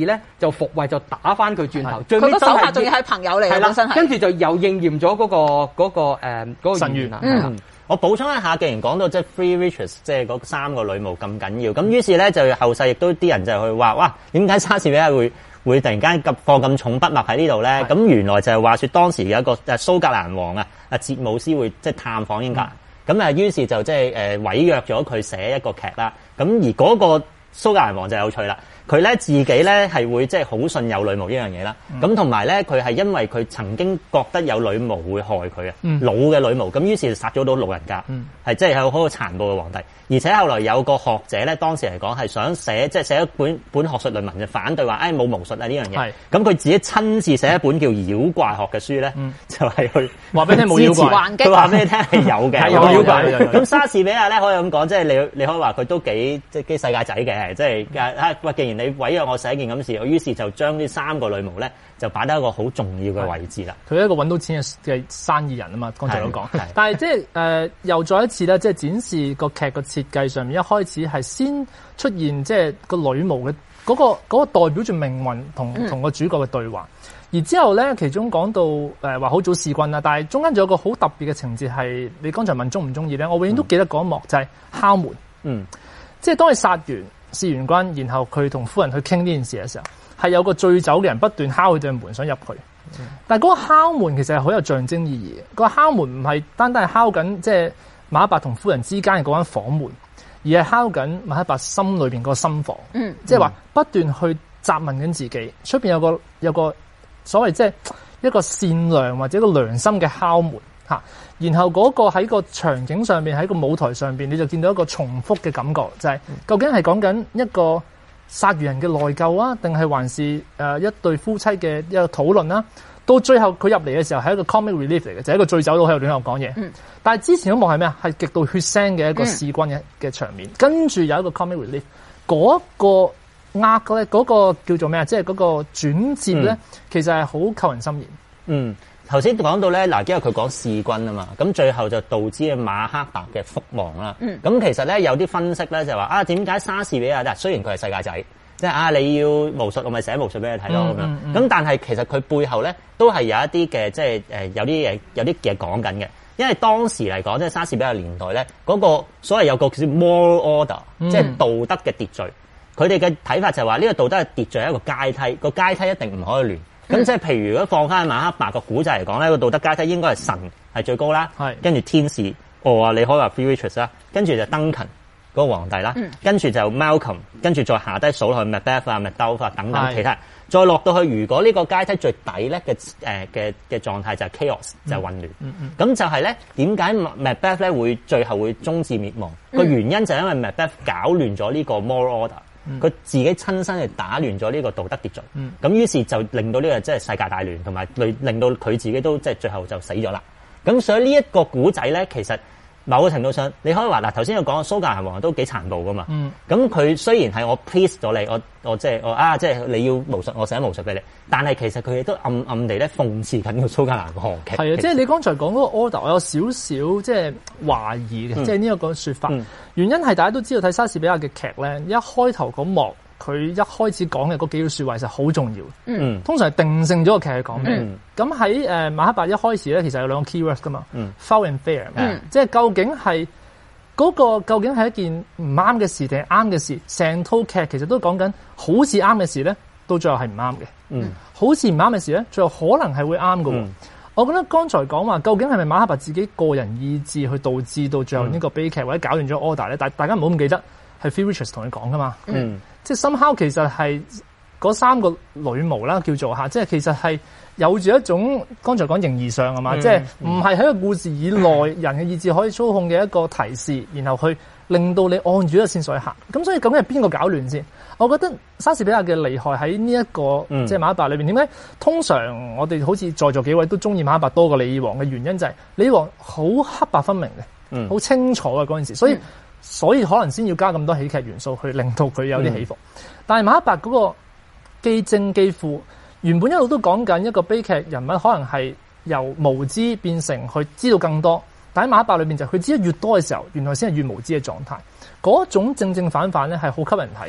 就復位就打翻佢轉頭， 最尾佢個手下仲要係朋友嚟嘅，本身係。 跟住就又應驗咗嗰個嗰、嗰個誒嗰、呃嗰個神願啊。 嗯我補充一下，既然講到即係 Three Witches，即係嗰三個女巫咁緊要，咁於是咧就後世亦都啲人就去話，哇，點解莎士比亞會會突然間咁放咁重筆墨喺呢度咧？咁原來就係話說當時有一個誒蘇格蘭王啊，阿哲姆斯會即係探訪英格蘭，咁啊、嗯、於是就即係誒委約咗佢寫一個劇啦。咁而嗰個蘇格蘭王就有趣啦。佢咧自己咧係會即係好信有女巫呢樣嘢啦，咁同埋咧佢係因為佢曾經覺得有女巫會害佢啊，嗯、老嘅女巫，咁於是就殺咗到老人家，係即係有好個殘暴嘅皇帝。而且後來有個學者咧，當時嚟講係想寫即係寫一本本學術論文就反對話，誒冇巫術啊呢樣嘢。咁佢自己親自寫一本叫妖怪學嘅書咧，嗯、就係去話俾你聽冇妖怪， 佢話俾你聽係有嘅， 有妖怪。 咁莎士比亞咧可以咁講，即係你你可以話佢都幾即係幾世界仔嘅，即係啊喂，既然你委約我寫一件咁事，我於是就將呢三個女巫咧就擺喺一個好重要嘅位置啦。 佢係一個揾到錢嘅嘅生意人啊嘛，剛才都講。但係即係誒，又再一次咧，即係展示個劇個設計上面，一開始係先出現即係個女巫嘅嗰個嗰個代表住命運同同個主角嘅對話。而之後咧，其中講到誒話好早弑君啦，但係中間仲有個好特別嘅情節係，你剛才問中唔中意咧？我永遠都記得嗰一幕就係敲門。嗯，即係當佢殺完弑完君，然後佢同夫人去傾呢件事嘅時候，係有個醉酒嘅人不斷敲佢對門想入去。嗯、但係嗰個敲門其實係好有象徵意義嘅。個敲門唔係單單係敲緊即係馬克白同夫人之間嘅嗰間房門，而係敲緊馬克白心裏邊個心房。嗯，即係話不斷去責問緊自己，出邊有個有個所謂即係一個善良或者一個良心嘅敲門吓。然後嗰個喺個場景上面，喺個舞台上邊，你就見到一個重複嘅感覺，就係、是、究竟係講緊一個殺完人嘅內疚啊，定係還是誒一對夫妻嘅一個討論啦？到最後佢入嚟嘅時候係一個 comic relief 嚟嘅，就係、是、一個醉酒佬喺度亂喺度講嘢。嗯、但係之前嗰幕係咩啊？係極度血腥嘅一個弑君嘅嘅場面，嗯、跟住有一個 comic relief，嗰個壓嘅咧，嗰個叫做咩啊？即係嗰個轉折咧，嗯、其實係好扣人心弦。嗯。 頭先講到咧，嗱，因為佢講弑君啊嘛，咁最後就導致馬克白嘅覆亡啦。咁、嗯、其實咧有啲分析咧就話啊，點解莎士比亞嗱，雖然佢係世界仔，即係啊你要巫術，我咪寫巫術俾你睇咯咁樣。咁、嗯嗯、但係其實佢背後咧都係有一啲嘅，即係誒有啲嘢有啲嘢講緊嘅。因為當時嚟講，即係莎士比亞年代咧，嗰、那個所謂有個叫 moral order，、嗯、即係道德嘅秩序。佢哋嘅睇法就係話呢個道德嘅秩序係一個階梯，個階梯一定唔可以亂。咁、嗯、即係譬如如果放翻馬克白個古仔嚟講咧，個道德階梯應該係神係最高啦，跟住天使，哦啊你可以話 Three Witches 啦，跟住就 Duncan 嗰個皇帝啦，跟住、嗯、就 Malcolm， 跟住再下低數落去 Macbeth 啊、Macduff 啊等等其他人，再落到去如果呢個階梯最底咧嘅誒嘅嘅狀態就係 chaos、嗯、就係混亂，咁、嗯嗯、就係咧點解 Macbeth 咧會最後會終至滅亡？個、嗯、原因就係因為 Macbeth 搞亂咗呢個 moral order。佢、嗯、自己親身去打亂咗呢個道德秩序，咁、嗯、於是就令到呢個即係世界大亂，同埋令令到佢自己都即係最後就死咗啦。咁所以呢一個古仔咧，其實某個程度上，你可以話嗱，頭先我講蘇格蘭王都幾殘暴噶嘛。咁佢、嗯、雖然係我 please 咗你，我我即係我啊，即係你要巫術，我寫巫術俾你，但係其實佢亦都暗暗地咧諷刺緊個蘇格蘭王嘅。係啊， 即係你剛才講嗰個 order，我有少少即係懷疑嘅，嗯、即係呢一個說法。嗯、原因係大家都知道睇莎士比亞嘅劇咧，一開頭嗰幕佢一開始講嘅嗰幾句說話其實好重要。嗯，通常係定性咗個劇係講咩。咁喺誒馬克白一開始咧，其實有兩個 keywords 噶嘛。嗯 foul and fair。嗯，即係究竟係嗰、那個究竟係一件唔啱嘅事定係啱嘅事？成套劇其實都講緊好似啱嘅事咧，到最後係唔啱嘅。嗯，好似唔啱嘅事咧，最後可能係會啱嘅。嗯，我覺得剛才講話究竟係咪馬克白自己個人意志去導致到最後呢個悲劇、嗯、或者搞亂咗 order 咧？但大家唔好咁記得係 Three Witches 同你講噶嘛。嗯，即係 somehow 其實係嗰三個女巫啦，叫做吓，即係其實係有住一種剛才講形而上啊嘛，嗯、即係唔係喺個故事以內人嘅意志可以操控嘅一個提示，然後去令到你按住一個線索去行。咁所以究竟係邊個搞亂先？我覺得莎士比亞嘅厲害喺呢一個、嗯、即係馬克白裏邊。點解通常我哋好似在座幾位都中意馬克白多過李爾王嘅原因就係李爾王好黑白分明嘅，好、嗯、清楚嘅嗰件事，所以、嗯、所以可能先要加咁多喜劇元素去令到佢有啲起伏。嗯、但係馬克白嗰個既正既負，原本一路都講緊一個悲劇人物可能係由無知變成去知道更多，但喺馬克白裏面就佢知得越多嘅時候，原來先係越無知嘅狀態。嗰種正正反反咧係好吸引人睇。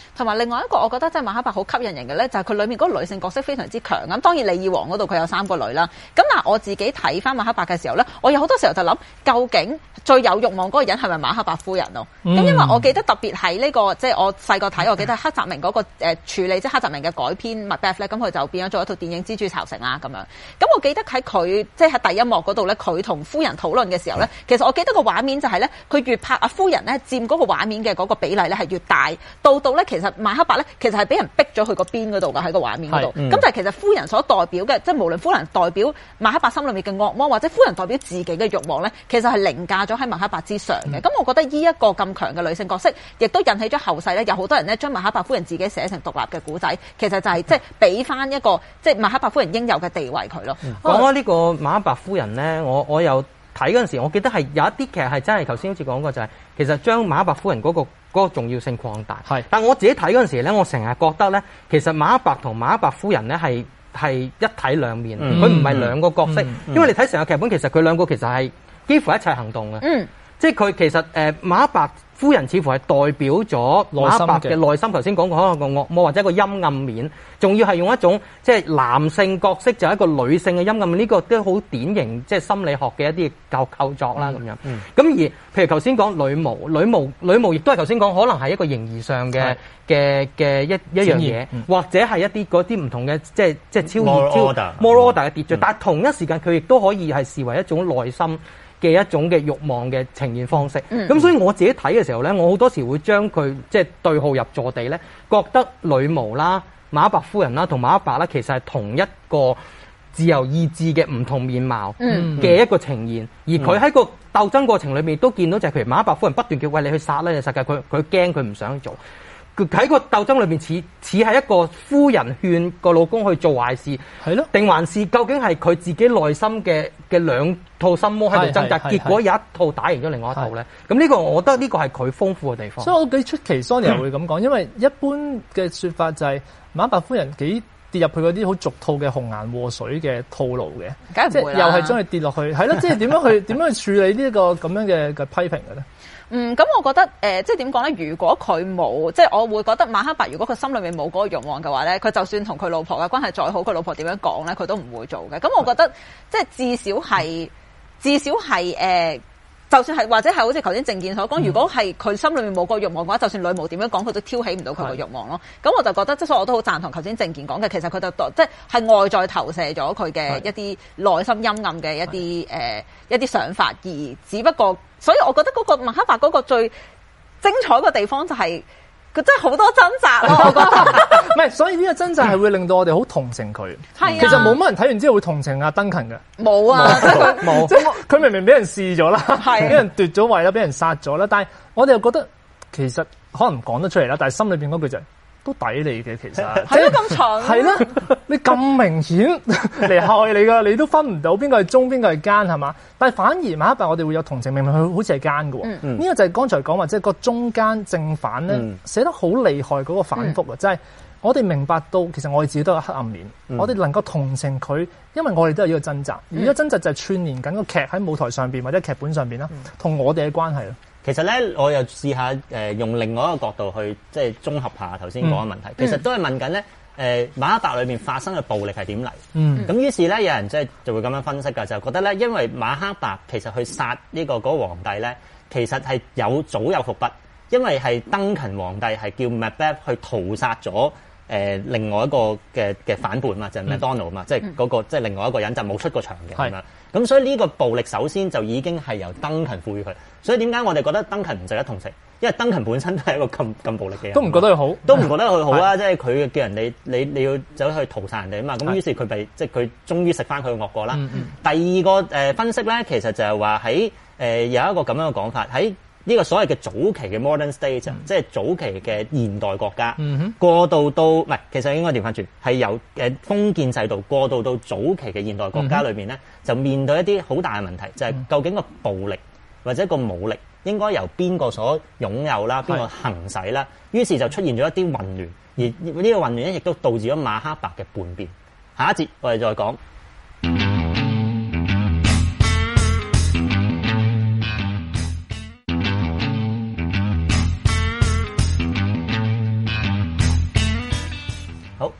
同埋另外一個我覺得即係馬克白好吸引人嘅咧，就係佢裏面嗰個女性角色非常之強。咁當然李爾王嗰度佢有三個女啦。咁但係我自己睇翻馬克白嘅時候咧，我有好多時候就諗，究竟最有慾望嗰個人係咪馬克白夫人咯？咁、嗯、因為我記得特別喺呢個即係我細個睇，我記得黑澤明嗰個誒處理，即係黑澤明嘅改編 Macbeth 咧，咁佢就變咗做一套電影《蜘蛛巢城》啦咁樣。咁我記得喺佢即係喺第一幕嗰度咧，佢同夫人討論嘅時候咧，其實我記得個畫面就係咧，佢越拍阿夫人咧佔嗰個畫面嘅嗰個比例咧係越大，到到咧其實馬克白咧其實係俾人逼咗去個邊嗰度㗎，喺個畫面嗰度。咁、嗯、但係其實夫人所代表嘅，即係無論夫人代表馬克白心裏面嘅惡魔，或者夫人代表自己嘅慾望咧，其實係凌駕咗喺馬克白之上嘅。咁、嗯、我覺得呢一個咁強嘅女性角色，亦都引起咗後世咧有好多人咧將馬克白夫人自己寫成獨立嘅古仔，其實就係即係俾翻一個即係、就是、馬克白夫人應有嘅地位佢咯。 講開呢個馬克白夫人咧，我我有睇嗰陣時，我記得係有一啲劇係真係頭先好似講過，就係其實將馬克白夫人嗰、嗰個嗰個重要性擴大。係，但我自己睇嗰陣時咧，我成日覺得咧，其實馬克白同馬克白夫人咧係係一體兩面，佢唔係兩個角色。嗯嗯、因為你睇成個劇本，其實佢兩個其實係幾乎一齊行動嘅。嗯，即係佢其實誒、呃、馬克白夫人似乎係代表咗馬克白嘅內心，頭先講過可能個惡魔或者一個陰暗面，仲要係用一種即係男性角色就係一個女性嘅陰暗面，呢、這個都好典型即係心理學嘅一啲構構作啦咁樣。咁、嗯、而譬如頭先講女巫，女巫女巫亦都係頭先講，可能係一個形而上嘅嘅嘅一一樣嘢，嗯、或者係一啲嗰啲唔同嘅即係即係超越超 moral order 嘅秩序，嗯、但係同一時間佢亦都可以係視為一種內心嘅一種嘅慾望嘅呈現方式，咁、嗯、所以我自己睇嘅時候咧，我好多時會將佢即係對號入座地咧，覺得女巫啦、馬克白夫人啦同馬克白啦，其實係同一個自由意志嘅唔同面貌嘅一個呈現，嗯、而佢喺個鬥爭過程裏面都見到就係譬如馬克白夫人不斷叫喂你去殺呢個世界，佢佢驚佢唔想做。喺個鬥爭裏面似似係一個夫人勸個老公去做壞事，係咯？定還是究竟係佢自己內心嘅嘅兩套心魔喺度掙扎，結果有一套打贏咗另外一套咧？咁呢個我覺得呢個係佢豐富嘅地方。所以我幾出奇 Sonia 會咁講，因為一般嘅説法就係馬克白夫人幾跌入去嗰啲好俗套嘅紅顏禍水嘅套路嘅，即係又係將佢跌落去，係咯？即係點樣去點樣去處理呢一個咁樣嘅嘅批評嘅咧？ 嗯，咁我覺得誒、呃，即係點講咧？如果佢冇，即係我會覺得馬克白，如果佢心裏面冇嗰個慾望嘅話咧，佢就算同佢老婆嘅關係再好，佢老婆點樣講咧，佢都唔會做嘅。咁我覺得即係至少係，至少係誒、呃，就算係或者係好似頭先政見所講，嗯、如果係佢心裏面冇個慾望嘅話，就算女巫點樣講，佢都挑起唔到佢個慾望咯。咁我就覺得，即係所以我都好贊同頭先政見講嘅，其實佢就即係係外在投射咗佢嘅一啲內心陰暗嘅一啲誒、呃、一啲想法，而只不過。所以我覺得嗰個馬克白嗰個最精彩嘅地方就係佢真係好多掙扎咯，我覺得。 唔係，所以呢個掙扎係會令到我哋好同情佢。係啊，其實冇乜人睇完之後會同情阿登勤嘅。 冇啊， 冇。即係佢明明俾人試咗啦，係俾人奪咗位啦，俾人殺咗啦，但係我哋又覺得其實可能講得出嚟啦，但係心裏邊嗰句就係、是。都抵你嘅，其實係咯，咁長係啦，你咁明顯嚟害你噶，你都分唔到邊個係忠邊個係奸係嘛？但係反而馬克白我哋會有同情，明明佢好似係奸嘅喎。呢、嗯、個就係剛才講話，即係個中間正反咧、嗯、寫得好厲害嗰個反覆啊！即係、嗯、我哋明白到其實我哋自己都有黑暗面，嗯、我哋能夠同情佢，因為我哋都有呢個掙扎，而呢個掙扎就係串連緊個劇喺舞台上邊或者劇本上邊啦，同、嗯、我哋嘅關係咯。 其實咧，我又試下誒、呃、用另外一個角度去即係綜合下頭先講嘅問題。嗯、其實都係問緊咧誒馬克白裏面發生嘅暴力係點嚟？咁、嗯、於是咧，有人即係就會咁樣分析㗎，就覺得咧，因為馬克白其實去殺呢、這個嗰、那個皇帝咧，其實係有早有伏筆，因為係登勤皇帝係叫 Macbeth 去屠殺咗誒、呃、另外一個嘅嘅反叛嘛，就係、是、Macdonald 嘛，嗯、即係嗰、那個即係另外一個人就冇出過場嘅咁樣。咁所以呢個暴力首先就已經係由登勤賦予佢，所以點解我哋覺得登勤唔值得同情？因為登勤本身都係一個咁咁暴力嘅人， 都唔覺得佢好， 都唔覺得佢好啊！即係佢叫人哋你你要走去屠殺人哋啊嘛，咁於是佢被即係佢終於食翻佢嘅惡果啦。嗯嗯、第二個誒、呃、分析咧，其實就係話喺誒有一個咁樣嘅講法喺。呢個所謂嘅早期嘅 modern state，、嗯、即係早期嘅現代國家，嗯、哼過渡到唔係，其實應該調翻轉，係由誒封建制度過渡到早期嘅現代國家裏面咧，嗯、哼就面對一啲好大嘅問題，就係、是、究竟個暴力或者個武力應該由邊個所擁有啦，邊個行使啦，是於是就出現咗一啲混亂，而呢個混亂咧亦都導致咗馬克白嘅叛變。下一節我哋再講。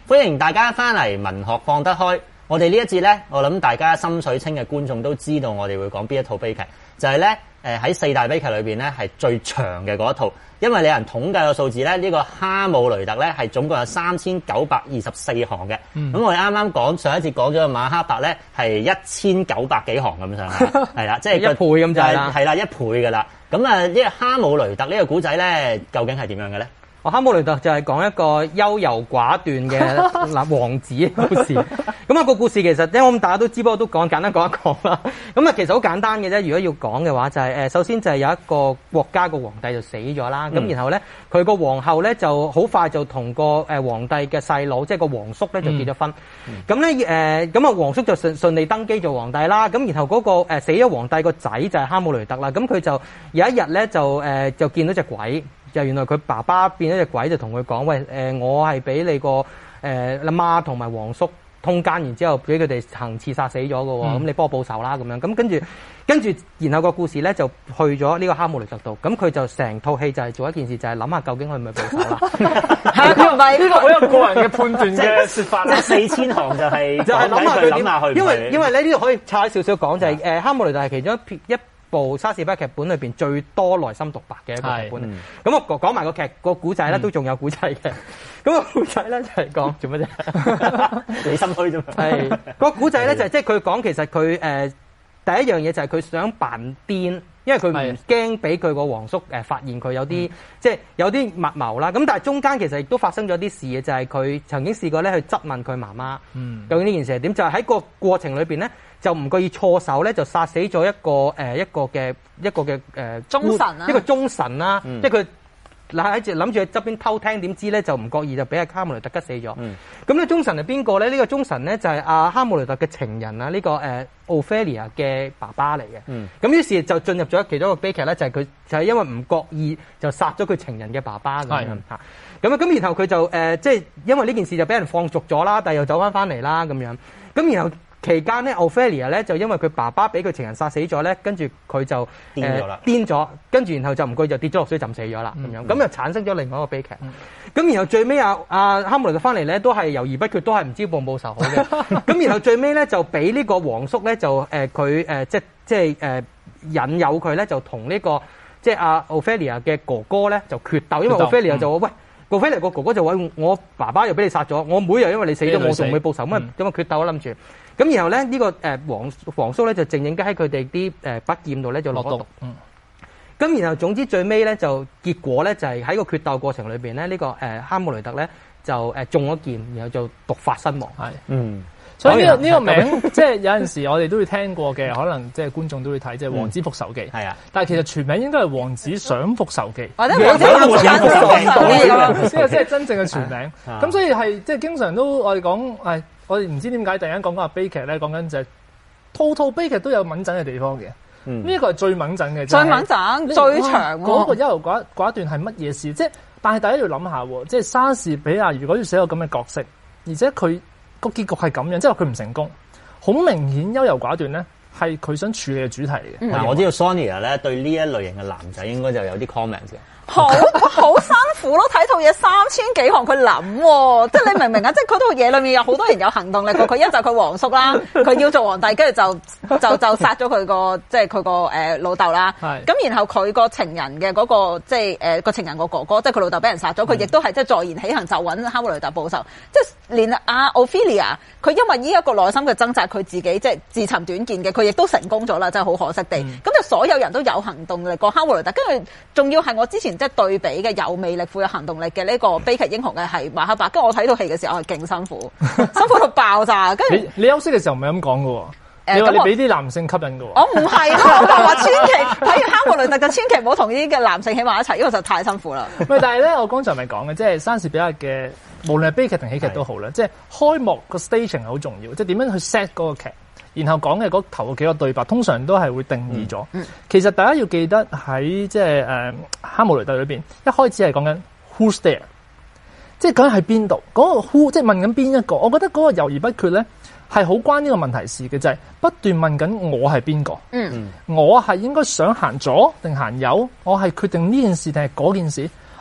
歡迎大家翻嚟文學放得開。我哋呢一節咧，我諗大家心水清嘅觀眾都知道我哋會講邊一套悲劇，就係咧誒喺四大悲劇裏邊咧係最長嘅嗰一套，因為你有人統計個數字咧，呢、這個哈姆雷特咧係總共有三千九百二十四行嘅。咁、嗯、我哋啱啱講上一節講咗嘅馬克白咧係一千九百幾行咁上下，係啦，即係一倍咁就係啦，係啦一倍噶啦。咁啊呢個哈姆雷特呢個古仔咧，究竟係點樣嘅咧？ 哦，哈姆雷特就係講一個優柔寡斷嘅嗱王子嘅故事。咁啊個故事其實，因為我諗大家都知，不過都講簡單講一講啦。咁啊其實好簡單嘅啫。如果要講嘅話，就係、是、誒首先就係有一個國家個皇帝就死咗啦。咁、嗯、然後咧，佢個皇后咧就好快就同個誒皇帝嘅細佬，即係個皇叔咧就結咗婚。咁咧誒咁啊皇叔就順順利登基做皇帝啦。咁然後嗰、那個誒、呃、死咗皇帝個仔就係哈姆雷特啦。咁佢就有一日咧就誒、呃、就見到隻鬼。就原來佢爸爸變咗隻鬼，就同佢講：喂，誒、呃，我係俾你個誒阿媽同埋皇叔通姦，然之後俾佢哋行刺殺死咗嘅喎，咁、嗯、你幫我報仇啦咁樣。咁跟住，跟住，然後個故事咧就去咗呢個哈姆雷特度。咁佢就成套戲就係做一件事，就係諗下究竟佢係咪報仇啦。 係佢唔係呢個好有個人嘅判斷嘅説法啦。 四千行就係、是、 就係諗下佢諗下去， 因為因為咧呢度可以拆少少講，就係、是、誒哈姆雷特係其中一一部莎士比亞劇本裏邊最多內心獨白嘅一個劇本。咁我講講埋個劇個古仔咧，都仲有古仔嘅。咁個古仔咧就係講做乜啫？ 你心虛啫嘛。 係個古仔咧就係即係佢講其實佢誒、呃、第一樣嘢就係佢想扮癲，因為佢唔驚俾佢個皇叔誒發現佢有啲即係有啲密謀啦。咁但係中間其實亦都發生咗啲事嘅，就係、是、佢曾經試過咧去質問佢媽媽，嗯，究竟呢件事係點？就係、是、喺個過程裏邊咧。就唔覺意錯手咧，就殺死咗一個誒、呃、一個嘅一個嘅誒、呃、 忠臣啊， 一個忠臣啦， 嗯、 即係佢嗱喺住諗住喺側邊偷聽，點知咧就唔覺意就俾阿哈姆雷特吉死咗。咁、嗯、呢忠臣係邊個咧？呢、這個忠臣咧就係、是、阿哈姆雷特嘅情人啊，呢、這個誒奧菲利亞嘅爸爸嚟嘅。咁、嗯、於是就進入咗其中一個悲劇咧，就係、是、佢就係、是、因為唔覺意就殺咗佢情人嘅爸爸咁樣嚇。咁啊咁，然後佢就誒、呃、即係因為呢件事就俾人放逐咗啦，但係又走翻翻嚟啦咁樣。咁然後。期間咧，奧菲利亞咧就因為佢爸爸俾佢情人殺死咗咧，跟住佢就癲咗啦， 癲咗，跟住然後就唔覺就跌咗落水浸死咗啦，咁、嗯、樣咁就產生咗另外一個悲劇。咁、嗯、然後最尾阿阿哈姆雷特翻嚟咧，都係猶豫不決，都係唔知報唔報仇好嘅。咁然後最尾咧就俾呢個皇叔咧就誒佢誒即即係誒、呃、引誘佢咧就同呢、這個即係阿奧菲利亞嘅哥哥咧就決鬥，因為奧菲利亞就話、嗯、喂。奧菲利亞個哥哥就話：我爸爸又俾你殺咗，我妹又因為你死咗，我仲未報仇，咁啊咁啊決鬥啦諗住。咁然後咧呢、這個誒皇皇叔咧就靜靜雞喺佢哋啲誒筆劍度咧就落咗毒。嗯。咁然後總之最尾咧就結果咧就係、是、喺個決鬥過程裏邊咧呢、這個誒、呃、哈姆雷特咧就誒中咗劍，然後就毒發身亡。係。嗯。 所以呢、這個呢、這個名即係有陣時我哋都會聽過嘅，可能即係觀眾都會睇，即係《王子復仇記》。係啊，但係其實全名應該係《王子想復仇記》。或者《王子復仇記》呢個先係真正嘅全名。咁所以係即係經常都我哋講，誒，我哋唔知點解突然間講緊話悲劇咧，講緊就係套套悲劇都有敏感嘅地方嘅。呢、嗯、一、這個係最敏感嘅， 最敏感、就是、最長嗰、那個優柔寡寡斷係乜嘢事？即係但係大家要諗下，即係莎士比亞如果要寫個咁嘅角色，而且佢。個結局係咁樣，即係話佢唔成功，好明顯優柔寡斷咧，係佢想處理嘅主題嚟嘅。 嗱、嗯，我知道 Sonia 咧對呢一類型嘅男仔應該就有啲 comment 嘅。 好好辛苦咯，睇套嘢三千幾行佢諗、哦，即係你明唔明啊？即係佢套嘢裏面有好多人有行動力過，佢一就佢皇叔啦，佢要做皇帝，跟住就就就殺咗佢個即係佢個誒老豆啦。咁然後佢個情人嘅嗰、那個即係誒個情人個哥哥，即係佢老豆俾人殺咗，佢亦都係即係坐言起行就揾哈姆雷特報仇。即係連阿奧菲利亞，佢因為呢一個內心嘅掙扎，佢自己即係自尋短見嘅，佢亦都成功咗啦，真係好可惜地。咁、嗯、就所有人都有行動力過哈姆雷特，跟住仲要係我之前。即係對比嘅有魅力、富有行動力嘅呢個悲劇英雄嘅係馬克白，跟住我睇到戲嘅時候係勁辛苦，辛苦到爆炸。跟住你你休息嘅時候唔係咁講嘅喎，你話你俾啲男性吸引嘅喎。 我唔係咯，我就話千祈睇完哈姆雷特就千祈唔好同呢啲嘅男性喺埋一齊，因為就太辛苦啦。 喂，但係咧，我剛才咪講嘅，即係莎士比亞嘅無論係悲劇定喜劇都好啦，即係開幕個 staging 係好重要，即係點樣去 set 嗰個劇。然後講嘅嗰頭幾個對白，通常都係會定義咗、嗯嗯。其實大家要記得喺即係誒哈姆雷特裏邊，一開始係講緊 who's there， 即係講緊喺邊度，嗰、那個 who 即係問緊邊一個。我覺得嗰個猶豫不決咧係好關呢個問題事嘅，就係、是、不斷問緊我係邊個。嗯，我係應該想行左定行右？我係決定呢件事定係嗰件事？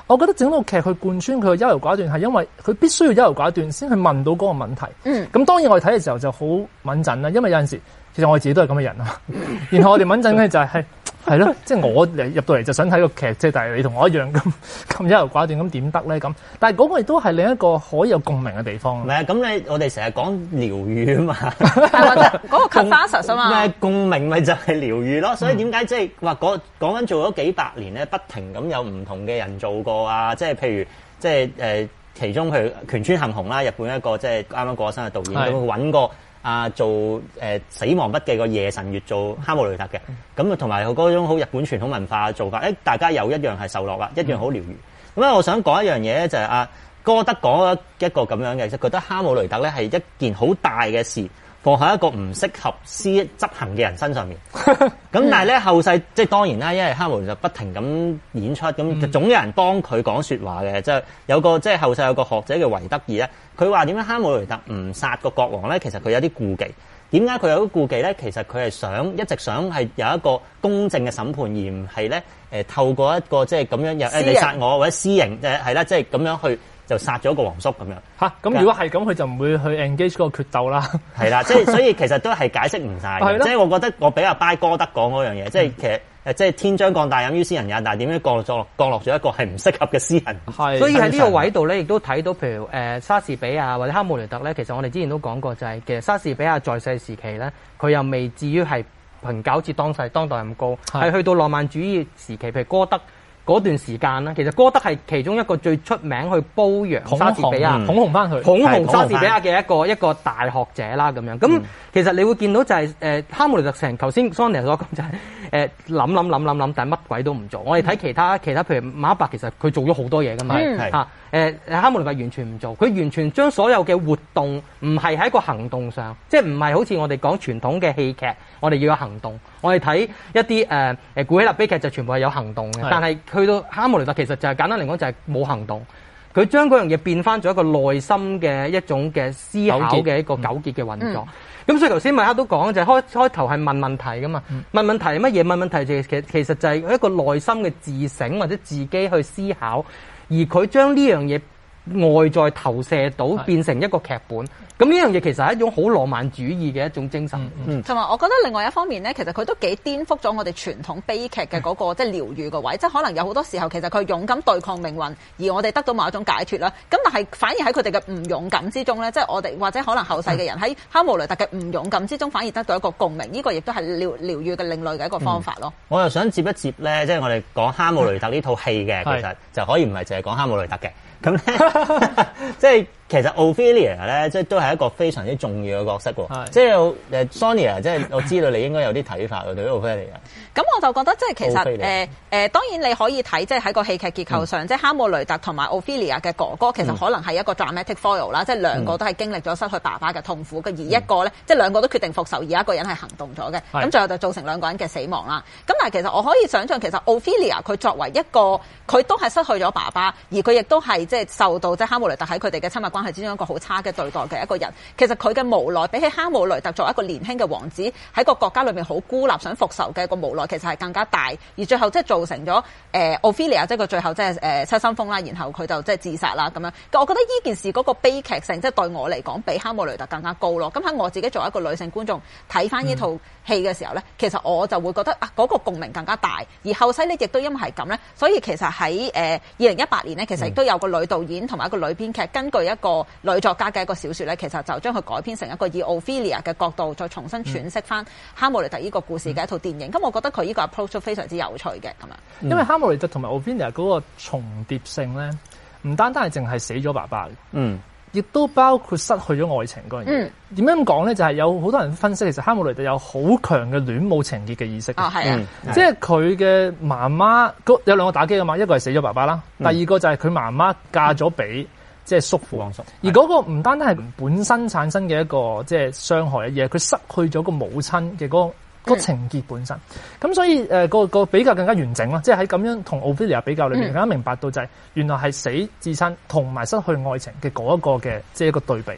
我覺得整套劇去貫穿佢嘅優柔寡斷係因為佢必須要優柔寡斷先去問到嗰個問題。嗯，咁當然我哋睇嘅時候就好敏陣啦，因為有陣時其實我哋自己都係咁嘅人啊。然後我哋敏陣嘅就係、是。係咯，即係我嚟入到嚟就想睇個劇，即係但係你同我一樣咁咁優柔寡斷，咁點得咧？咁但係嗰個亦都係另一個可以有共鳴嘅地方。 唔係啊，咁你我哋成日講療愈啊嘛， 係或者嗰個 catharsis 啊嘛， 咩共鳴咪就係療愈咯。所以點解即係話講講緊做咗幾百年咧，不停咁有唔同嘅人做過啊？即係譬如即係誒其中譬如權村幸雄啦，日本一個即係啱啱過身嘅導演，咁揾過。啊，做誒、呃、死亡筆記個夜神月做哈姆雷特嘅，咁啊同埋佢嗰種好日本傳統文化嘅做法，誒大家有一樣係受落啦，一樣好療愈。咁啊、嗯，我想講一樣嘢咧，就係、是、啊歌德講一個咁樣嘅，就覺得哈姆雷特咧係一件好大嘅事，放喺一個唔適合施執行嘅人身上面。咁但係咧後世即係當然啦，因為哈姆雷特不停咁演出，咁就總有人幫佢講説話嘅。即係有個即係後世有個學者叫維德爾咧，佢話點解哈姆雷特唔殺個國王咧？其實佢有啲顧忌。點解佢有啲顧忌咧？其實佢係想一直想係有一個公正嘅審判，而唔係咧誒透過一個即係咁樣有誒你殺我或者私刑誒係啦，即係咁樣去。就殺咗個皇叔咁樣嚇，咁、啊、如果係咁，佢就唔會去 engage 嗰個決鬥啦。 係啦，即係所以其實都係解釋唔晒嘅。即係我覺得我比較 buy 歌德講嗰樣嘢，即係其實誒即係天將降大任於斯人也，但係點樣降落咗降落咗一個係唔適合嘅斯人。 係，所以喺呢個位度咧，亦都睇到譬如誒、呃、莎士比亞或者哈姆雷特咧，其實我哋之前都講過、就係，就係其實莎士比亞在世時期咧，佢又未至於係評價好似當世當代咁高，係去到浪漫主義時期，譬如歌德。嗰段時間啦，其實歌德係其中一個最出名去褒揚莎士比亞、 捧紅翻佢、 捧紅莎士比亞嘅一個一個大學者啦咁樣。咁、嗯、其實你會見到就係、是、誒、呃、哈姆雷特成頭先 Sonia 所講就係誒諗諗諗諗諗，但係乜鬼都唔做。我哋睇其他其他譬如馬伯，其實佢做咗好多嘢噶嘛嚇誒誒哈姆雷特完全唔做，佢完全將所有嘅活動唔係喺一個行動上，即係唔係好似我哋講傳統嘅戲劇，我哋要有行動。我哋睇一啲誒誒古希臘悲劇就全部係有行動嘅，但係去到哈姆雷特其實就係、是、簡單嚟講就係冇行動。佢將嗰樣嘢變翻咗一個內心嘅一種嘅思考嘅一個糾結嘅運作。咁、嗯、所以頭先米克都講就係、是、開開頭係問問題噶嘛，嗯、問問題係乜嘢？問問題就係其其實就係一個內心嘅自省或者自己去思考，而佢將呢樣嘢外在投射到變成一個劇本。咁呢樣嘢其實係一種好浪漫主義嘅一種精神， 嗯，同埋我覺得另外一方面咧，其實佢都幾顛覆咗我哋傳統悲劇嘅嗰個即係療愈個位，即係可能有好多時候其實佢勇敢對抗命運，而我哋得到某一種解脫啦。咁但係反而喺佢哋嘅唔勇敢之中咧，即係我哋或者可能後世嘅人喺哈姆雷特嘅唔勇敢之中，反而得到一個共鳴。呢個亦都係療療愈嘅另類嘅一個方法咯。 我又想接一接咧，即係我哋講哈姆雷特呢套戲嘅，其實就可以唔係淨係講哈姆雷特嘅。咁咧，即係其實 Ophelia 咧，即係都係一個非常之重要嘅角色喎。即係誒 Sonia，即係我知道你應該有啲睇法喎，對於 Ophelia。咁我就覺得即係其實誒誒、呃呃，當然你可以睇即係喺個戲劇結構上，嗯、即係哈姆雷特同埋 Ophelia 嘅哥哥，其實可能係一個 dramatic foil 啦、嗯，即係兩個都係經歷咗失去爸爸嘅痛苦嘅，而一個咧，嗯、即係兩個都決定復仇，而一個人係行動咗嘅，咁是最後就造成兩個人嘅死亡啦。咁但係其實我可以想象，其實 Ophelia 佢作為一個佢都係失去咗爸爸，而佢亦都係即係受到即係哈姆雷特喺佢哋嘅親密關係之中一個好差嘅對待嘅一個人。其實佢嘅無奈比起哈姆雷特作為一個年輕嘅王子喺個國家裏面好孤立想復仇嘅一個無奈，其實係更加大。而最後即係造成咗誒 Ophelia 即係佢最後即係誒失心瘋啦，然後佢就即係自殺啦咁樣。我覺得呢件事嗰個悲劇性即係對我嚟講比哈姆雷特更加高咯。咁喺我自己作為一個女性觀眾睇翻呢套戲嘅時候咧，嗯、其實我就會覺得啊嗰、嗰個共鳴更加大。而後世呢亦都因為係咁咧，所以其實喺誒二零一八年咧，其實亦都有個女導演同埋一個女編劇根據一個女作家嘅一個小説咧，其實就將佢改編成一個以 Ophelia 嘅角度再重新詮釋翻哈姆雷特呢個故事嘅一套電影。咁、嗯、我覺得佢呢個 approach 都非常之有趣嘅咁樣。 因為哈姆雷特同埋 Ophelia 嗰個重疊性咧，唔單單係淨係死咗爸爸嘅，嗯，亦都包括失去咗愛情嗰樣嘢。點樣咁講咧？就係、是、有好多人分析，其實哈姆雷特有好強嘅戀母情結嘅意識。 啊，係啊， 嗯、即係佢嘅媽媽有兩個打機啊嘛，一個係死咗爸爸啦，嗯、第二個就係佢媽媽嫁咗俾即係叔父。嗯、而嗰個唔單單係本身產生嘅一個即係傷害嘅嘢，佢失去咗個母親嘅嗰個。個情結本身，咁、嗯、所以誒、呃、個個比較更加完整咯，即係喺咁樣同 Ophelia 比較裏面，更加明白到就係原來係死至親同埋失去愛情嘅嗰一個嘅即係一個對比。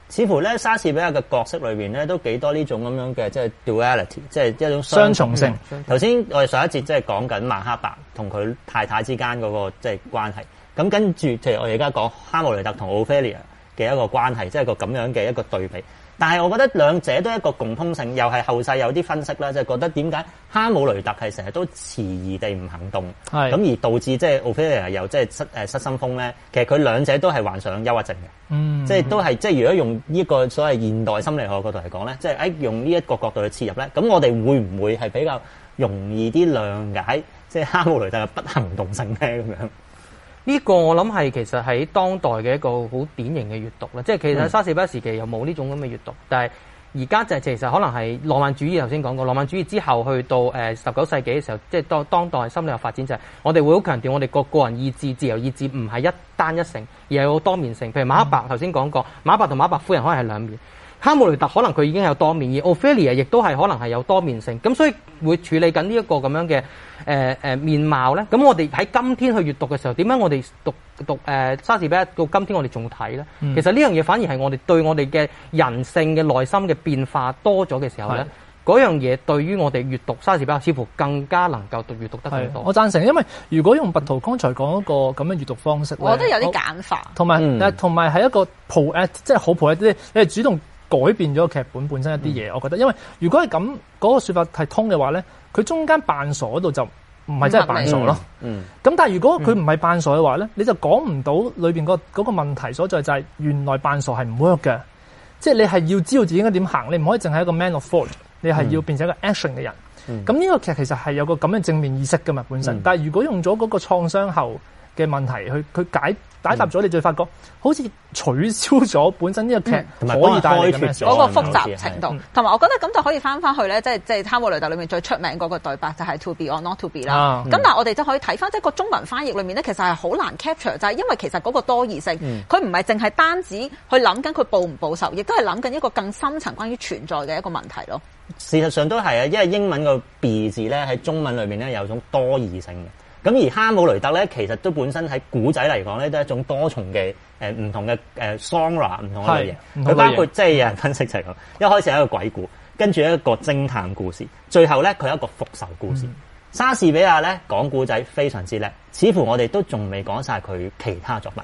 似乎咧莎士比亞嘅角色裏邊咧都幾多呢種咁樣嘅即係 duality， 即係一種雙重性。 頭先我哋上一節即係講緊馬克白同佢太太之間嗰個即係關係，咁跟住譬如我哋而家講哈姆雷特同奧菲利亞嘅一個關係，即係個咁樣嘅一個對比。但係我覺得兩者都係一個共通性，又係後世有啲分析啦，就係覺得點解哈姆雷特係成日都遲疑地唔行動，咁而導致即係奧菲利亞又即係失誒失心瘋咧。其實佢兩者都係患上憂鬱症嘅，嗯，即係都係即係如果用呢個所謂現代心理學角度嚟講咧，即係誒用呢一個角度去切入咧，咁我哋會唔會係比較容易啲諒解即係哈姆雷特嘅不行動性咧咁樣？ 呢個我諗係其實喺當代嘅一個好典型嘅閱讀啦，即係其實莎士比亞時期又冇呢種咁嘅閱讀，但係而家就係其實可能係浪漫主義頭先講過，浪漫主義之後去到誒十九世紀嘅時候，即係當當代心理學發展就係我哋會好強調我哋個個人意志、自由意志唔係一單一性，而係有多面性。譬如馬克白頭先講過，馬克白同馬克白夫人可能係兩面。哈姆雷特可能佢已經有多面，而奧菲利亞亦都係可能係有多面性，咁所以會處理緊呢一個咁樣嘅誒誒面貌咧。咁我哋喺今天去閱讀嘅時候，點解我哋讀讀誒、呃、莎士比亞到今天我哋仲睇咧？嗯、其實呢樣嘢反而係我哋對我哋嘅人性嘅內心嘅變化多咗嘅時候咧，嗰樣嘢對於我哋閱讀莎士比亞似乎更加能夠讀閱讀得更多。 我贊成，因為如果用拔圖剛才講嗰個咁樣閱讀方式， 我覺得有啲簡化， 同埋但係同埋係一個 poet，即係好 poet，你你係主動改變咗劇本本身一啲嘢，嗯、我覺得，因為如果係咁嗰個說法係通嘅話咧，佢中間扮傻嗰度就唔係真係扮傻咯。嗯，咁但係如果佢唔係扮傻嘅話咧，你就講唔到裏邊嗰嗰個問題所在，就係原來扮傻係唔 work 嘅，即係你係要知道自己應該點行，你唔可以淨係一個 man of thought，你係要變成一個 action 嘅人。咁呢、嗯、個劇其實係有個咁嘅正面意識噶嘛本身，嗯、但係如果用咗嗰個創傷後嘅問題去去解解答咗，你就會發覺好似取消咗本身呢個劇可以帶嚟嘅嗰個複雜程度，同埋我覺得咁就可以翻翻去咧，即係即係《哈姆雷特》裏面最出名嗰個對白就係 to be or not to be 啦。咁、啊嗯、但係我哋就可以睇翻即係個中文翻譯裏面咧，其實係好難 capture，就係因為其實嗰個多義性，佢唔係淨係單止去諗緊佢報唔報仇，亦都係諗緊一個更深層關於存在嘅一個問題咯。 事實上都係啊，因為英文個 be 字咧喺中文裏面咧有種多義性嘅。咁而哈姆雷特咧，其實都本身喺古仔嚟講咧，都係一種多重嘅誒唔同嘅誒 genre 唔同嘅類型。佢包括即係有人分析就係咁，一開始係一個鬼故，跟住一個偵探故事，最後咧佢係一個復仇故事。嗯、莎士比亞咧講古仔非常之叻，似乎我哋都仲未講晒佢其他作品。